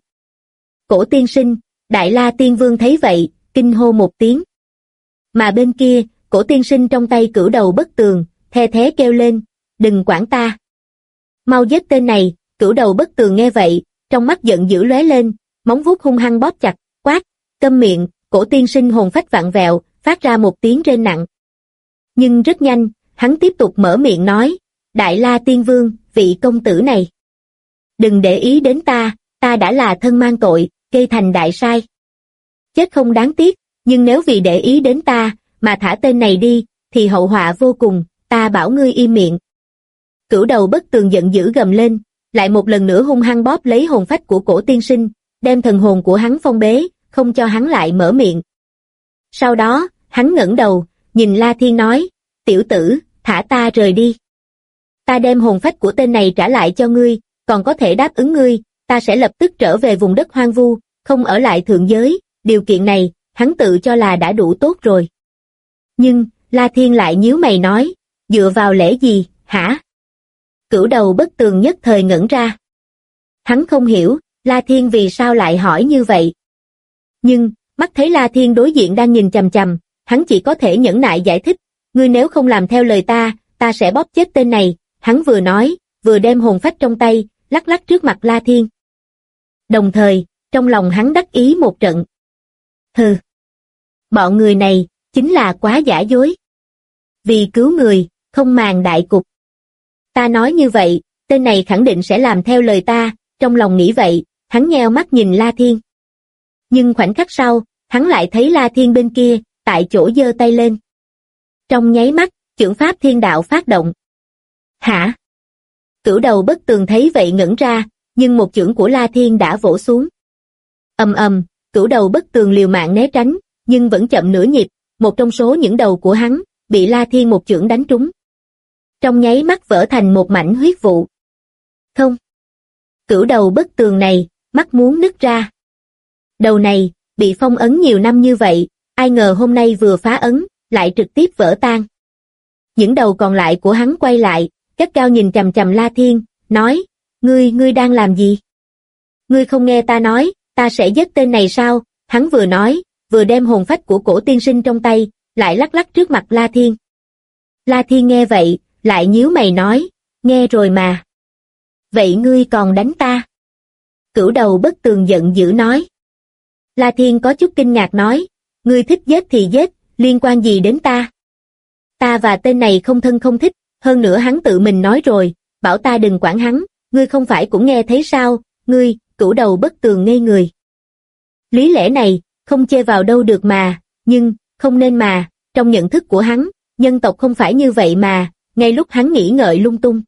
Cổ tiên sinh, Đại La Tiên Vương thấy vậy, kinh hô một tiếng. Mà bên kia, cổ tiên sinh trong tay cửu đầu bất tường, the thé kêu lên, đừng quản ta. Mau giết tên này, cửu đầu bất tường nghe vậy, trong mắt giận dữ lóe lên, móng vuốt hung hăng bóp chặt, quát, câm miệng, cổ tiên sinh hồn phách vặn vẹo, phát ra một tiếng rên nặng. Nhưng rất nhanh, hắn tiếp tục mở miệng nói, Đại La Tiên Vương, vị công tử này. Đừng để ý đến ta đã là thân mang tội, gây thành đại sai. Chết không đáng tiếc, nhưng nếu vì để ý đến ta, mà thả tên này đi, thì hậu họa vô cùng, ta bảo ngươi im miệng. Cửu đầu bất tường giận dữ gầm lên, lại một lần nữa hung hăng bóp lấy hồn phách của cổ tiên sinh, đem thần hồn của hắn phong bế, không cho hắn lại mở miệng. Sau đó, hắn ngẩng đầu, nhìn La Thiên nói, tiểu tử, thả ta rời đi. Ta đem hồn phách của tên này trả lại cho ngươi, còn có thể đáp ứng ngươi, ta sẽ lập tức trở về vùng đất hoang vu, không ở lại thượng giới, điều kiện này, hắn tự cho là đã đủ tốt rồi. Nhưng, La Thiên lại nhíu mày nói, dựa vào lẽ gì, hả? Cửu đầu bất tường nhất thời ngẩn ra. Hắn không hiểu, La Thiên vì sao lại hỏi như vậy. Nhưng, mắt thấy La Thiên đối diện đang nhìn chằm chằm, hắn chỉ có thể nhẫn nại giải thích, ngươi nếu không làm theo lời ta sẽ bóp chết tên này, hắn vừa nói, vừa đem hồn phách trong tay, lắc lắc trước mặt La Thiên. Đồng thời, trong lòng hắn đắc ý một trận. Hừ, bọn người này, chính là quá giả dối. Vì cứu người, không màng đại cục. Ta nói như vậy, tên này khẳng định sẽ làm theo lời ta, trong lòng nghĩ vậy, hắn nheo mắt nhìn La Thiên. Nhưng khoảnh khắc sau, hắn lại thấy La Thiên bên kia, tại chỗ giơ tay lên. Trong nháy mắt, chưởng pháp thiên đạo phát động. Hả? Cửu đầu bất tường thấy vậy ngẩn ra, nhưng một chưởng của La Thiên đã vỗ xuống. Cửu đầu bất tường liều mạng né tránh, nhưng vẫn chậm nửa nhịp, một trong số những đầu của hắn, bị La Thiên một chưởng đánh trúng. Trong nháy mắt vỡ thành một mảnh huyết vụ. Không. Cửu đầu bất tường này, mắt muốn nứt ra. Đầu này, bị phong ấn nhiều năm như vậy, ai ngờ hôm nay vừa phá ấn, lại trực tiếp vỡ tan. Những đầu còn lại của hắn quay lại, gắt gao nhìn chằm chằm La Thiên, nói, ngươi đang làm gì? Ngươi không nghe ta nói, ta sẽ giết tên này sao? Hắn vừa nói, vừa đem hồn phách của cổ tiên sinh trong tay, lại lắc lắc trước mặt La Thiên. La Thiên nghe vậy, lại nhíu mày nói, nghe rồi mà. Vậy ngươi còn đánh ta? Cửu đầu bất tường giận dữ nói. La Thiên có chút kinh ngạc nói, ngươi thích giết thì giết, liên quan gì đến ta? Ta và tên này không thân không thích, hơn nữa hắn tự mình nói rồi, bảo ta đừng quản hắn, ngươi không phải cũng nghe thấy sao, ngươi, Cửu Đầu Bất Tường ngây người. Lý lẽ này, không chê vào đâu được mà, nhưng, không nên mà, trong nhận thức của hắn, nhân tộc không phải như vậy mà, ngay lúc hắn nghĩ ngợi lung tung.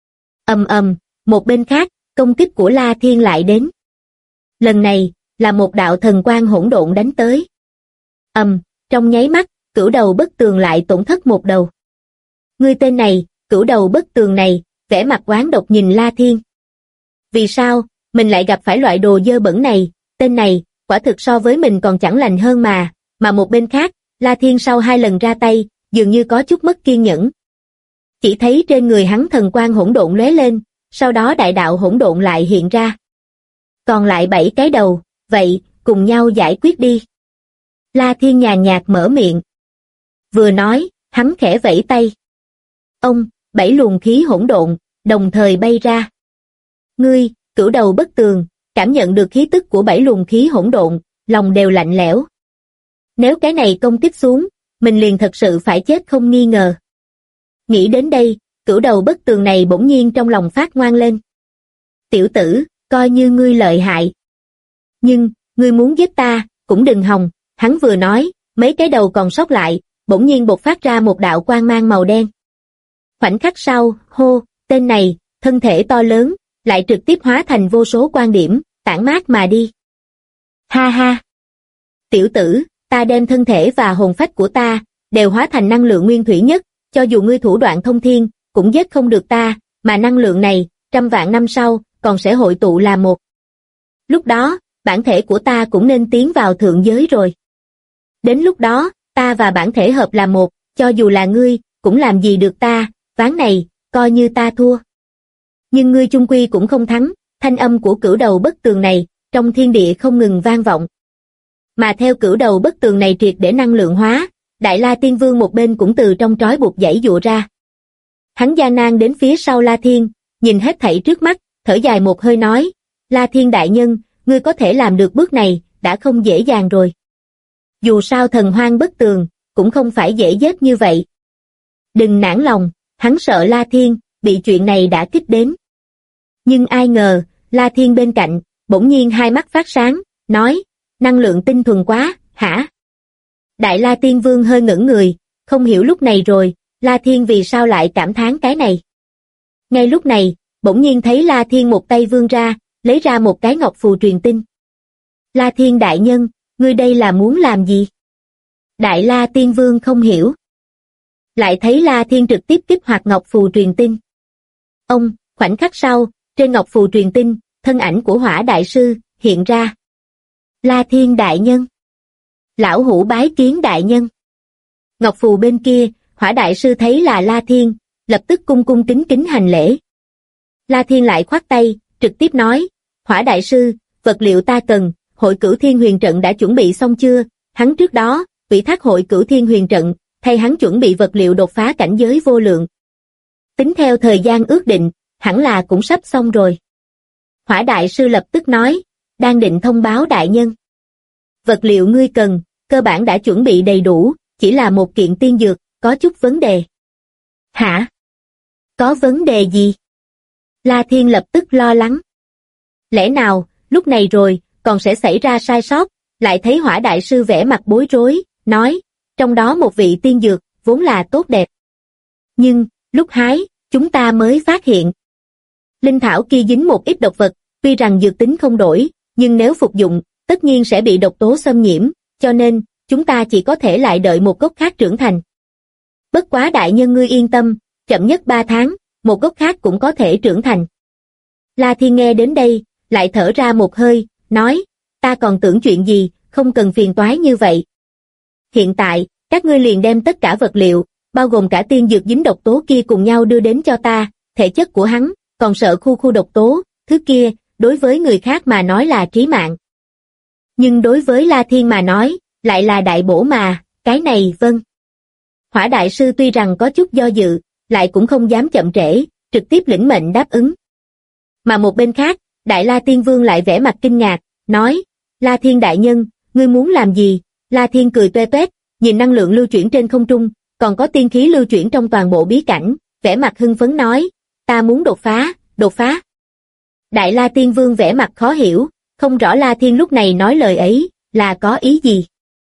Một bên khác, công kích của La Thiên lại đến. Lần này, là một đạo thần quang hỗn độn đánh tới. Trong nháy mắt, Cửu Đầu Bất Tường lại tổn thất một đầu. Ngươi tên này, Cửu Đầu Bất Tường này, vẻ mặt oán độc nhìn La Thiên. Vì sao, mình lại gặp phải loại đồ dơ bẩn này, tên này, quả thực so với mình còn chẳng lành hơn mà một bên khác, La Thiên sau 2 lần ra tay, dường như có chút mất kiên nhẫn. Chỉ thấy trên người hắn thần quang hỗn độn lóe lên, sau đó đại đạo hỗn độn lại hiện ra. Còn lại 7 cái đầu, vậy, cùng nhau giải quyết đi. La Thiên nhàn nhạt mở miệng. Vừa nói, hắn khẽ vẫy tay. 7 luồng khí hỗn độn, đồng thời bay ra. Ngươi, Cửu Đầu Bất Tường, cảm nhận được khí tức của 7 luồng khí hỗn độn, lòng đều lạnh lẽo. Nếu cái này công kích xuống, mình liền thật sự phải chết không nghi ngờ. Nghĩ đến đây, Cửu Đầu Bất Tường này bỗng nhiên trong lòng phát ngoan lên. Tiểu tử, coi như ngươi lợi hại. Nhưng, ngươi muốn giết ta, cũng đừng hòng, hắn vừa nói, mấy cái đầu còn sót lại, bỗng nhiên bộc phát ra một đạo quang mang màu đen. Khoảnh khắc sau, hô, tên này, thân thể to lớn, lại trực tiếp hóa thành vô số quang điểm, tản mát mà đi. Ha ha! Tiểu tử, ta đem thân thể và hồn phách của ta, đều hóa thành năng lượng nguyên thủy nhất, cho dù ngươi thủ đoạn thông thiên, cũng giết không được ta, mà năng lượng này, 100 vạn năm sau, còn sẽ hội tụ là một. Lúc đó, bản thể của ta cũng nên tiến vào thượng giới rồi. Đến lúc đó, ta và bản thể hợp là một, cho dù là ngươi, cũng làm gì được ta, ván này, coi như ta thua. Nhưng ngươi chung quy cũng không thắng, thanh âm của Cửu Đầu Bất Tường này, trong thiên địa không ngừng vang vọng. Mà theo Cửu Đầu Bất Tường này triệt để năng lượng hóa, Đại La Tiên Vương một bên cũng từ trong trói buộc giãy giụa ra. Hắn gian nan đến phía sau La Thiên, nhìn hết thảy trước mắt, thở dài một hơi nói, La Thiên đại nhân, ngươi có thể làm được bước này, đã không dễ dàng rồi. Dù sao thần hoang bất tường, cũng không phải dễ giết như vậy. Đừng nản lòng, hắn sợ La Thiên, bị chuyện này đã kích đến. Nhưng ai ngờ, La Thiên bên cạnh, bỗng nhiên hai mắt phát sáng, nói, năng lượng tinh thuần quá, hả? Đại La Tiên Vương hơi ngẩn người, không hiểu lúc này rồi, La Thiên vì sao lại cảm thán cái này. Ngay lúc này, bỗng nhiên thấy La Thiên một tay vươn ra, lấy ra một cái ngọc phù truyền tinh. La Thiên đại nhân, ngươi đây là muốn làm gì? Đại La Tiên Vương không hiểu. Lại thấy La Thiên trực tiếp kích hoạt ngọc phù truyền tinh. Khoảnh khắc sau, trên ngọc phù truyền tinh, thân ảnh của Hỏa Đại Sư hiện ra. La Thiên đại nhân. Lão hủ bái kiến đại nhân. Ngọc phù bên kia, Hỏa Đại Sư thấy là La Thiên, lập tức cung cung kính kính hành lễ. La Thiên lại khoát tay, trực tiếp nói, Hỏa Đại Sư, vật liệu ta cần, Hội Cửu Thiên Huyền Trận đã chuẩn bị xong chưa? Hắn trước đó, ủy thác Hội Cửu Thiên Huyền Trận, thay hắn chuẩn bị vật liệu đột phá cảnh giới vô lượng. Tính theo thời gian ước định, hẳn là cũng sắp xong rồi. Hỏa Đại Sư lập tức nói, đang định thông báo đại nhân. Vật liệu ngươi cần, cơ bản đã chuẩn bị đầy đủ, chỉ là một kiện tiên dược, có chút vấn đề. Hả? Có vấn đề gì? La Thiên lập tức lo lắng. Lẽ nào, lúc này rồi, còn sẽ xảy ra sai sót, lại thấy Hỏa Đại Sư vẻ mặt bối rối, nói, trong đó một vị tiên dược, vốn là tốt đẹp. Nhưng, lúc hái, chúng ta mới phát hiện. Linh thảo kia dính một ít độc vật, tuy rằng dược tính không đổi, nhưng nếu phục dụng, tất nhiên sẽ bị độc tố xâm nhiễm, cho nên, chúng ta chỉ có thể lại đợi một gốc khác trưởng thành. Bất quá đại nhân ngươi yên tâm, chậm nhất 3 tháng, một gốc khác cũng có thể trưởng thành. La Thiên nghe đến đây, lại thở ra một hơi, nói, ta còn tưởng chuyện gì, không cần phiền toái như vậy. Hiện tại, các ngươi liền đem tất cả vật liệu, bao gồm cả tiên dược dính độc tố kia cùng nhau đưa đến cho ta, thể chất của hắn, còn sợ khu độc tố, thứ kia, đối với người khác mà nói là trí mạng. Nhưng đối với La Thiên mà nói, lại là đại bổ mà, cái này vâng. Hỏa Đại Sư tuy rằng có chút do dự, lại cũng không dám chậm trễ, trực tiếp lĩnh mệnh đáp ứng. Mà một bên khác, Đại La Tiên Vương lại vẻ mặt kinh ngạc, nói, La Thiên đại nhân, ngươi muốn làm gì? La Thiên cười toe toét, nhìn năng lượng lưu chuyển trên không trung, còn có tiên khí lưu chuyển trong toàn bộ bí cảnh, vẻ mặt hưng phấn nói, ta muốn đột phá, đột phá. Đại La Tiên Vương vẻ mặt khó hiểu, không rõ La Thiên lúc này nói lời ấy, là có ý gì.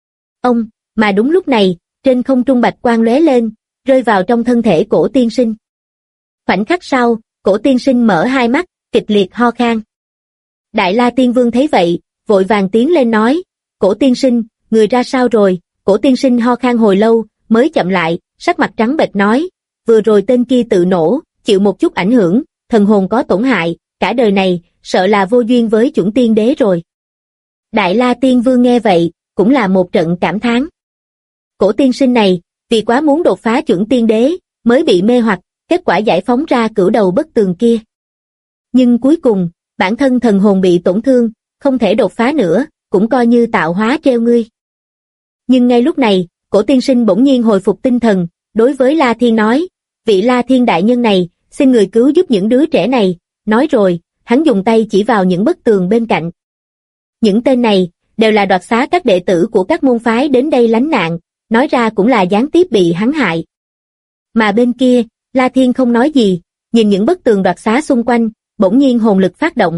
Mà đúng lúc này, trên không trung bạch quang lóe lên, rơi vào trong thân thể Cổ Tiên Sinh. Khoảnh khắc sau, Cổ Tiên Sinh mở hai mắt, kịch liệt ho khan. Đại La Tiên Vương thấy vậy, vội vàng tiến lên nói, Cổ Tiên Sinh, người ra sao rồi? Cổ Tiên Sinh ho khan hồi lâu, mới chậm lại, sắc mặt trắng bệch nói, vừa rồi tên kia tự nổ, chịu một chút ảnh hưởng, thần hồn có tổn hại, cả đời này, sợ là vô duyên với chuẩn tiên đế rồi. Đại La Tiên Vương nghe vậy, cũng là một trận cảm thán. Cổ Tiên Sinh này, vì quá muốn đột phá chuẩn tiên đế, mới bị mê hoặc, kết quả giải phóng ra cửu đầu bất tường kia. Nhưng cuối cùng, bản thân thần hồn bị tổn thương, không thể đột phá nữa, cũng coi như tạo hóa treo ngươi. Nhưng ngay lúc này, Cổ Tiên Sinh bỗng nhiên hồi phục tinh thần, đối với La Thiên nói, vị La Thiên đại nhân này, xin người cứu giúp những đứa trẻ này, nói rồi, hắn dùng tay chỉ vào những bức tường bên cạnh. Những tên này, đều là đoạt xá các đệ tử của các môn phái đến đây lánh nạn, nói ra cũng là gián tiếp bị hắn hại. Mà bên kia, La Thiên không nói gì, nhìn những bức tường đoạt xá xung quanh, bỗng nhiên hồn lực phát động.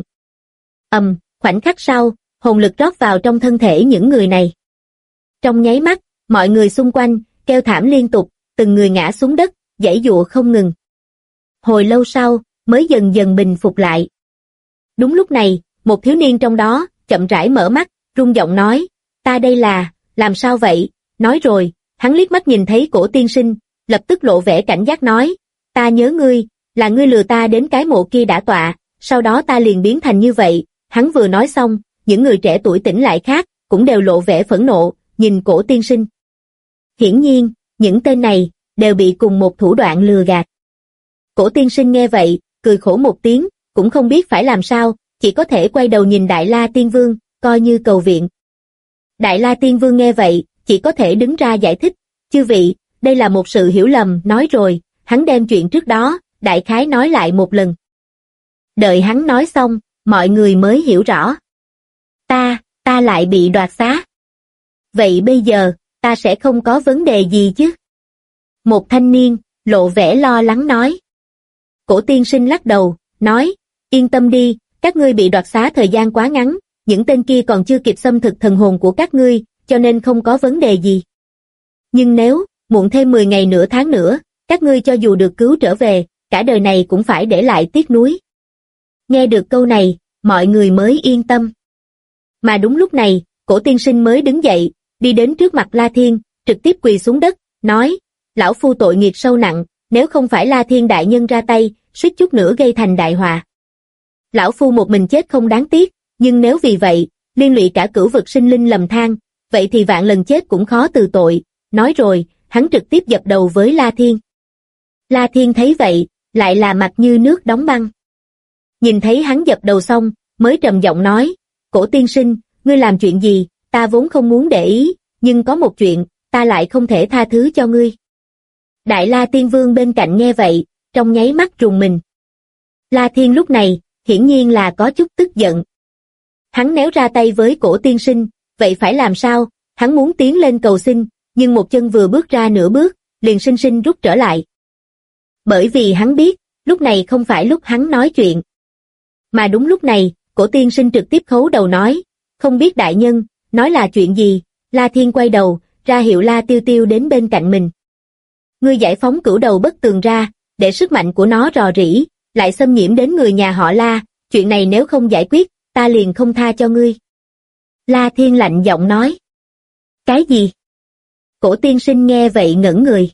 Khoảnh khắc sau, hồn lực rót vào trong thân thể những người này. Trong nháy mắt, mọi người xung quanh, kêu thảm liên tục, từng người ngã xuống đất, giãy giụa không ngừng. Hồi lâu sau, mới dần dần bình phục lại. Đúng lúc này, một thiếu niên trong đó, chậm rãi mở mắt, run giọng nói, ta đây là, làm sao vậy? Nói rồi, hắn liếc mắt nhìn thấy Cổ Tiên Sinh, lập tức lộ vẻ cảnh giác nói, ta nhớ ngươi, là ngươi lừa ta đến cái mộ kia đã tọa, sau đó ta liền biến thành như vậy. Hắn vừa nói xong, những người trẻ tuổi tỉnh lại khác, cũng đều lộ vẻ phẫn nộ, nhìn Cổ Tiên Sinh. Hiển nhiên, những tên này, đều bị cùng một thủ đoạn lừa gạt. Cổ Tiên Sinh nghe vậy, cười khổ một tiếng, cũng không biết phải làm sao, chỉ có thể quay đầu nhìn Đại La Tiên Vương, coi như cầu viện. Đại La Tiên Vương nghe vậy, chỉ có thể đứng ra giải thích, chư vị, đây là một sự hiểu lầm, nói rồi, hắn đem chuyện trước đó, đại khái nói lại một lần. Đợi hắn nói xong, mọi người mới hiểu rõ. Ta lại bị đoạt xá. Vậy bây giờ, ta sẽ không có vấn đề gì chứ? Một thanh niên, lộ vẻ lo lắng nói. Cổ Tiên Sinh lắc đầu, nói, yên tâm đi, các ngươi bị đoạt xá thời gian quá ngắn, những tên kia còn chưa kịp xâm thực thần hồn của các ngươi, cho nên không có vấn đề gì. Nhưng nếu, muộn thêm 10 ngày nửa tháng nữa, các ngươi cho dù được cứu trở về, cả đời này cũng phải để lại tiếc nuối. Nghe được câu này, mọi người mới yên tâm. Mà đúng lúc này, Cổ Tiên Sinh mới đứng dậy, đi đến trước mặt La Thiên, trực tiếp quỳ xuống đất, nói, lão phu tội nghiệp sâu nặng, nếu không phải La Thiên đại nhân ra tay, suýt chút nữa gây thành đại họa. Lão phu một mình chết không đáng tiếc, nhưng nếu vì vậy, liên lụy cả cửu vực sinh linh lầm than, vậy thì vạn lần chết cũng khó từ tội. Nói rồi, hắn trực tiếp dập đầu với La Thiên. La Thiên thấy vậy, lại là mặt như nước đóng băng. Nhìn thấy hắn dập đầu xong, mới trầm giọng nói, Cổ Tiên Sinh, ngươi làm chuyện gì, ta vốn không muốn để ý, nhưng có một chuyện, ta lại không thể tha thứ cho ngươi. Đại La Tiên Vương bên cạnh nghe vậy, trong nháy mắt rùng mình. La Thiên lúc này, hiển nhiên là có chút tức giận. Hắn nếu ra tay với Cổ Tiên Sinh, vậy phải làm sao? Hắn muốn tiến lên cầu xin, nhưng một chân vừa bước ra nửa bước, liền sinh sinh rút trở lại. Bởi vì hắn biết, lúc này không phải lúc hắn nói chuyện. Mà đúng lúc này, Cổ Tiên Sinh trực tiếp khấu đầu nói, không biết đại nhân, nói là chuyện gì? La Thiên quay đầu, ra hiệu La Tiêu Tiêu đến bên cạnh mình. Ngươi giải phóng cửu đầu bất tường ra, để sức mạnh của nó rò rỉ, lại xâm nhiễm đến người nhà họ La, chuyện này nếu không giải quyết, ta liền không tha cho ngươi. La Thiên lạnh giọng nói. Cái gì? Cổ Tiên Sinh nghe vậy ngẩn người.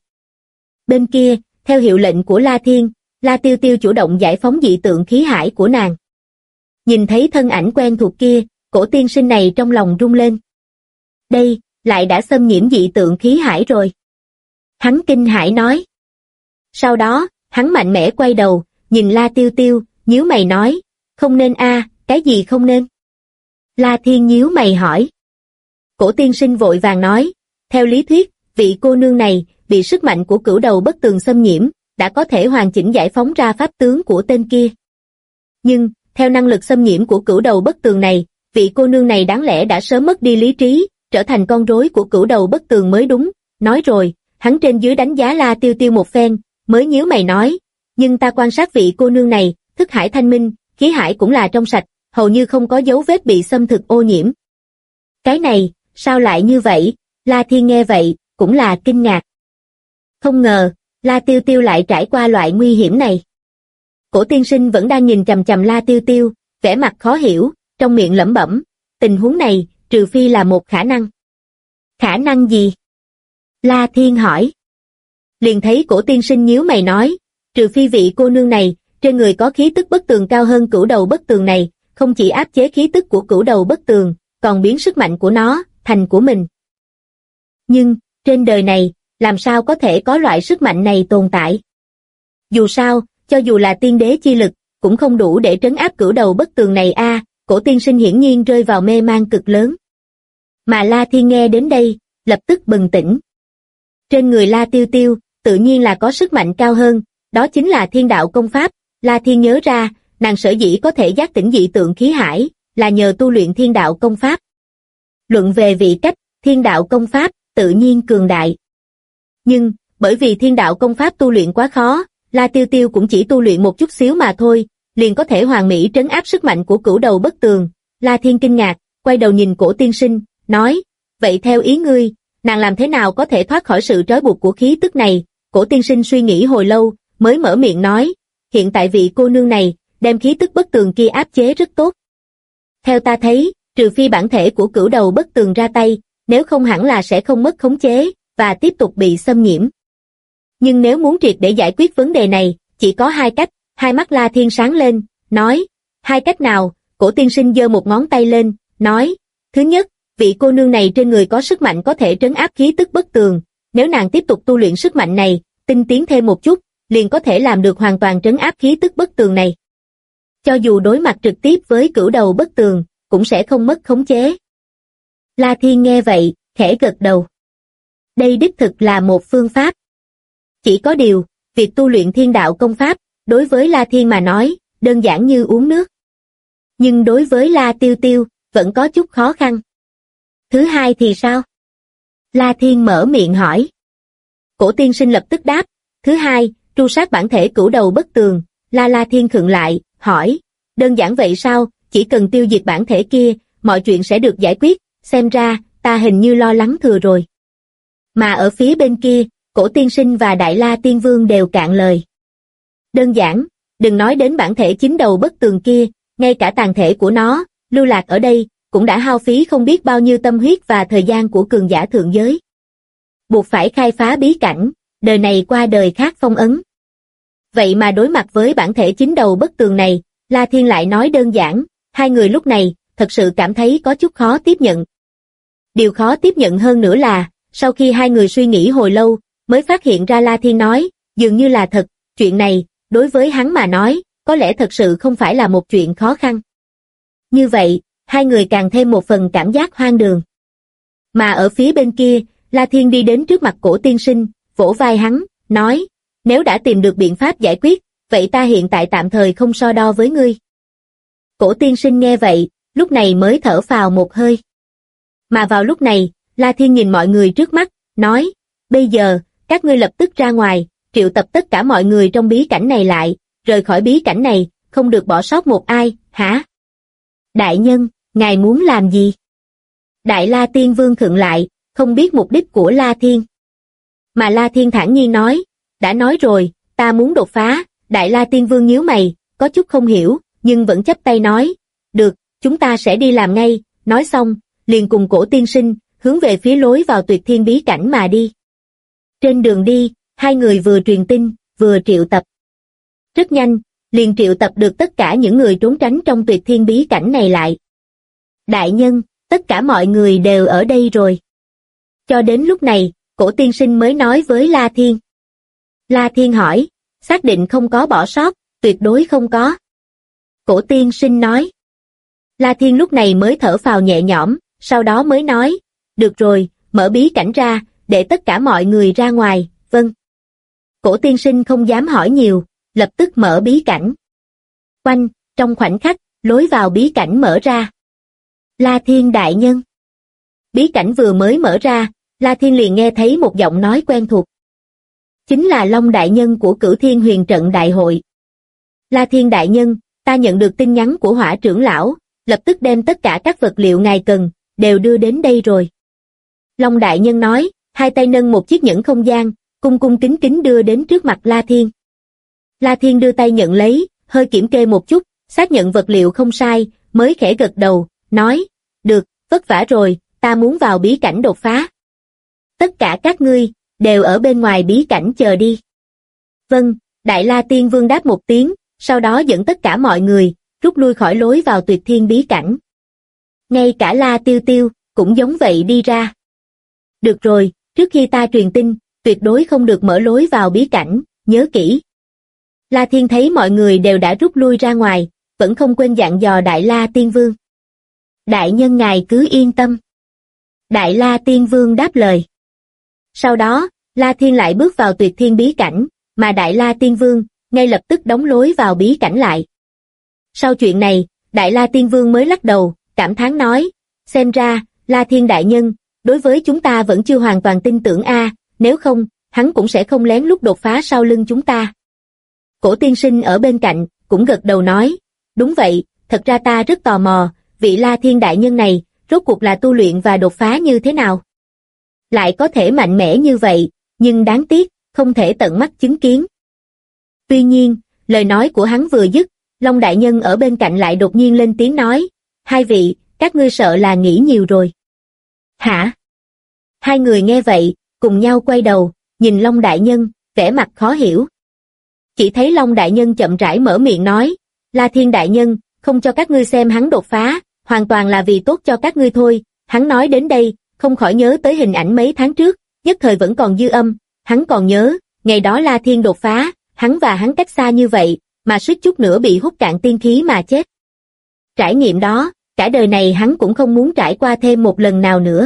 Bên kia, theo hiệu lệnh của La Thiên, La Tiêu Tiêu chủ động giải phóng dị tượng khí hải của nàng. Nhìn thấy thân ảnh quen thuộc kia, Cổ Tiên Sinh này trong lòng rung lên. Đây, lại đã xâm nhiễm dị tượng khí hải rồi. Hắn kinh hãi nói. Sau đó, hắn mạnh mẽ quay đầu, nhìn La Tiêu Tiêu, nhíu mày nói, không nên cái gì không nên? La Thiên nhíu mày hỏi. Cổ Tiên Sinh vội vàng nói, theo lý thuyết, vị cô nương này, bị sức mạnh của cửu đầu bất tường xâm nhiễm, đã có thể hoàn chỉnh giải phóng ra pháp tướng của tên kia. Nhưng, theo năng lực xâm nhiễm của cửu đầu bất tường này, vị cô nương này đáng lẽ đã sớm mất đi lý trí, trở thành con rối của Cửu Đầu Bất Tường mới đúng. Nói rồi, hắn trên dưới đánh giá La Tiêu Tiêu một phen, mới nhíu mày nói, nhưng ta quan sát vị cô nương này, thức hải thanh minh, khí hải cũng là trong sạch, hầu như không có dấu vết bị xâm thực ô nhiễm. Cái này, sao lại như vậy? La Thiên nghe vậy, cũng là kinh ngạc. Không ngờ, La Tiêu Tiêu lại trải qua loại nguy hiểm này. Cổ tiên sinh vẫn đang nhìn chằm chằm La Tiêu Tiêu, vẻ mặt khó hiểu, trong miệng lẩm bẩm, tình huống này, trừ phi là một khả năng. Khả năng gì? La Thiên hỏi. Liền thấy cổ tiên sinh nhíu mày nói, trừ phi vị cô nương này, trên người có khí tức bất tường cao hơn Cửu Đầu Bất Tường này, không chỉ áp chế khí tức của Cửu Đầu Bất Tường, còn biến sức mạnh của nó thành của mình. Nhưng, trên đời này, làm sao có thể có loại sức mạnh này tồn tại? Dù sao, cho dù là tiên đế chi lực, cũng không đủ để trấn áp Cửu Đầu Bất Tường này a. Cổ tiên sinh hiển nhiên rơi vào mê man cực lớn. Mà La Thiên nghe đến đây, lập tức bừng tỉnh. Trên người La Tiêu Tiêu, tự nhiên là có sức mạnh cao hơn, đó chính là thiên đạo công pháp. La Thiên nhớ ra, nàng sở dĩ có thể giác tỉnh dị tượng khí hải, là nhờ tu luyện thiên đạo công pháp. Luận về vị cách, thiên đạo công pháp, tự nhiên cường đại. Nhưng, bởi vì thiên đạo công pháp tu luyện quá khó, La Tiêu Tiêu cũng chỉ tu luyện một chút xíu mà thôi, liền có thể hoàn mỹ trấn áp sức mạnh của Cửu Đầu Bất Tường. La Thiên kinh ngạc, quay đầu nhìn cổ tiên sinh, nói, vậy theo ý ngươi, nàng làm thế nào có thể thoát khỏi sự trói buộc của khí tức này? Cổ tiên sinh suy nghĩ hồi lâu, mới mở miệng nói, hiện tại vị cô nương này, đem khí tức bất tường kia áp chế rất tốt. Theo ta thấy, trừ phi bản thể của Cửu Đầu Bất Tường ra tay, nếu không hẳn là sẽ không mất khống chế, và tiếp tục bị xâm nhiễm. Nhưng nếu muốn triệt để giải quyết vấn đề này, chỉ có hai cách. Hai mắt La Thiên sáng lên, nói, hai cách nào? Cổ tiên sinh giơ một ngón tay lên, nói, thứ nhất, vị cô nương này trên người có sức mạnh có thể trấn áp khí tức bất tường, nếu nàng tiếp tục tu luyện sức mạnh này, tinh tiến thêm một chút, liền có thể làm được hoàn toàn trấn áp khí tức bất tường này. Cho dù đối mặt trực tiếp với Cửu Đầu Bất Tường, cũng sẽ không mất khống chế. La Thiên nghe vậy, khẽ gật đầu. Đây đích thực là một phương pháp. Chỉ có điều, việc tu luyện thiên đạo công pháp, đối với La Thiên mà nói, đơn giản như uống nước. Nhưng đối với La Tiêu Tiêu, vẫn có chút khó khăn. Thứ hai thì sao? La Thiên mở miệng hỏi. Cổ tiên sinh lập tức đáp, thứ hai, tru sát bản thể Cửu Đầu Bất Tường. La Thiên khựng lại, hỏi, đơn giản vậy sao? Chỉ cần tiêu diệt bản thể kia, mọi chuyện sẽ được giải quyết, xem ra, ta hình như lo lắng thừa rồi. Mà ở phía bên kia, cổ tiên sinh và Đại La Tiên Vương đều cạn lời. Đơn giản, đừng nói đến bản thể chín đầu bất tường kia, ngay cả tàn thể của nó, lưu lạc ở đây, cũng đã hao phí không biết bao nhiêu tâm huyết và thời gian của cường giả thượng giới. Buộc phải khai phá bí cảnh, đời này qua đời khác phong ấn. Vậy mà đối mặt với bản thể chín đầu bất tường này, La Thiên lại nói đơn giản, hai người lúc này, thật sự cảm thấy có chút khó tiếp nhận. Điều khó tiếp nhận hơn nữa là, sau khi hai người suy nghĩ hồi lâu, mới phát hiện ra La Thiên nói, dường như là thật, chuyện này, đối với hắn mà nói, có lẽ thật sự không phải là một chuyện khó khăn. Như vậy, hai người càng thêm một phần cảm giác hoang đường. Mà ở phía bên kia, La Thiên đi đến trước mặt cổ tiên sinh, vỗ vai hắn, nói, nếu đã tìm được biện pháp giải quyết, vậy ta hiện tại tạm thời không so đo với ngươi. Cổ tiên sinh nghe vậy, lúc này mới thở phào một hơi. Mà vào lúc này, La Thiên nhìn mọi người trước mắt, nói, bây giờ, các ngươi lập tức ra ngoài, triệu tập tất cả mọi người trong bí cảnh này lại, rời khỏi bí cảnh này, không được bỏ sót một ai, hả? Đại nhân, ngài muốn làm gì? Đại La Tiên Vương khựng lại, không biết mục đích của La Thiên. Mà La Thiên thản nhiên nói, đã nói rồi, ta muốn đột phá. Đại La Tiên Vương nhíu mày, có chút không hiểu, nhưng vẫn chắp tay nói, được, chúng ta sẽ đi làm ngay. Nói xong, liền cùng cổ tiên sinh, hướng về phía lối vào Tuyệt Thiên bí cảnh mà đi. Trên đường đi, hai người vừa truyền tin, vừa triệu tập. Rất nhanh, liền triệu tập được tất cả những người trốn tránh trong Tuyệt Thiên bí cảnh này lại. Đại nhân, tất cả mọi người đều ở đây rồi. Cho đến lúc này, cổ tiên sinh mới nói với La Thiên. La Thiên hỏi, xác định không có bỏ sót, tuyệt đối không có. Cổ tiên sinh nói. La Thiên lúc này mới thở phào nhẹ nhõm, sau đó mới nói, được rồi, mở bí cảnh ra, để tất cả mọi người ra ngoài, vâng. Cổ tiên sinh không dám hỏi nhiều, lập tức mở bí cảnh. Oanh, trong khoảnh khắc, lối vào bí cảnh mở ra. La Thiên đại nhân. bí cảnh vừa mới mở ra, La Thiên liền nghe thấy một giọng nói quen thuộc. Chính là Long đại nhân của Cửu Thiên Huyền Trận Đại hội. La Thiên đại nhân, ta nhận được tin nhắn của Hỏa trưởng lão, lập tức đem tất cả các vật liệu ngài cần, đều đưa đến đây rồi. Long đại nhân nói, hai tay nâng một chiếc nhẫn không gian, cung cung kính kính đưa đến trước mặt La Thiên. La Thiên đưa tay nhận lấy, hơi kiểm kê một chút, xác nhận vật liệu không sai, mới khẽ gật đầu, nói, được, vất vả rồi, ta muốn vào bí cảnh đột phá. Tất cả các ngươi, đều ở bên ngoài bí cảnh chờ đi. Vâng, Đại La Tiên Vương đáp một tiếng, sau đó dẫn tất cả mọi người, rút lui khỏi lối vào Tuyệt Thiên bí cảnh. Ngay cả La Tiêu Tiêu, cũng giống vậy đi ra. Được rồi, trước khi ta truyền tin, tuyệt đối không được mở lối vào bí cảnh, nhớ kỹ. La Thiên thấy mọi người đều đã rút lui ra ngoài, vẫn không quên dặn dò Đại La Tiên Vương. Đại nhân ngài cứ yên tâm. Đại La Tiên Vương đáp lời. Sau đó, La Thiên lại bước vào Tuyệt Thiên bí cảnh, mà Đại La Tiên Vương ngay lập tức đóng lối vào bí cảnh lại. Sau chuyện này, Đại La Tiên Vương mới lắc đầu, cảm thán nói, xem ra, La Thiên đại nhân, đối với chúng ta vẫn chưa hoàn toàn tin tưởng nếu không, hắn cũng sẽ không lén lút đột phá sau lưng chúng ta. Cổ tiên sinh ở bên cạnh, cũng gật đầu nói, đúng vậy, thật ra ta rất tò mò, vị La Thiên đại nhân này, rốt cuộc là tu luyện và đột phá như thế nào? Lại có thể mạnh mẽ như vậy, nhưng đáng tiếc, không thể tận mắt chứng kiến. Tuy nhiên, lời nói của hắn vừa dứt, Long đại nhân ở bên cạnh lại đột nhiên lên tiếng nói, hai vị, các ngươi sợ là nghĩ nhiều rồi. Hả? Hai người nghe vậy, cùng nhau quay đầu, nhìn Long đại nhân, vẻ mặt khó hiểu. Chỉ thấy Long đại nhân chậm rãi mở miệng nói, La Thiên đại nhân, không cho các ngươi xem hắn đột phá, hoàn toàn là vì tốt cho các ngươi thôi. Hắn nói đến đây, không khỏi nhớ tới hình ảnh mấy tháng trước, nhất thời vẫn còn dư âm, hắn còn nhớ, ngày đó La Thiên đột phá, hắn và hắn cách xa như vậy, mà suýt chút nữa bị hút cạn tiên khí mà chết. Trải nghiệm đó, cả đời này hắn cũng không muốn trải qua thêm một lần nào nữa.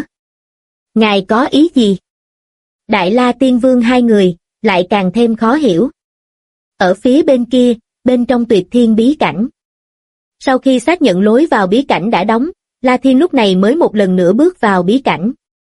Ngài có ý gì? Đại La Tiên Vương hai người, lại càng thêm khó hiểu. Ở phía bên kia, bên trong Tuyệt Thiên bí cảnh. Sau khi xác nhận lối vào bí cảnh đã đóng, La Thiên lúc này mới một lần nữa bước vào bí cảnh.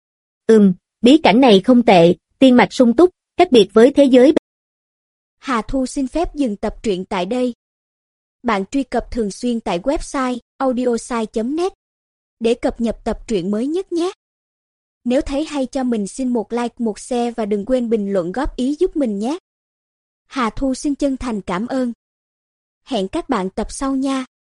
Bí cảnh này không tệ, tiên mạch sung túc, cách biệt với thế giới. Hà Thu xin phép dừng tập truyện tại đây. Bạn truy cập thường xuyên tại website audiosai.net để cập nhật tập truyện mới nhất nhé. Nếu thấy hay cho mình xin một like, một share và đừng quên bình luận góp ý giúp mình nhé. Hà Thu xin chân thành cảm ơn. Hẹn các bạn tập sau nha.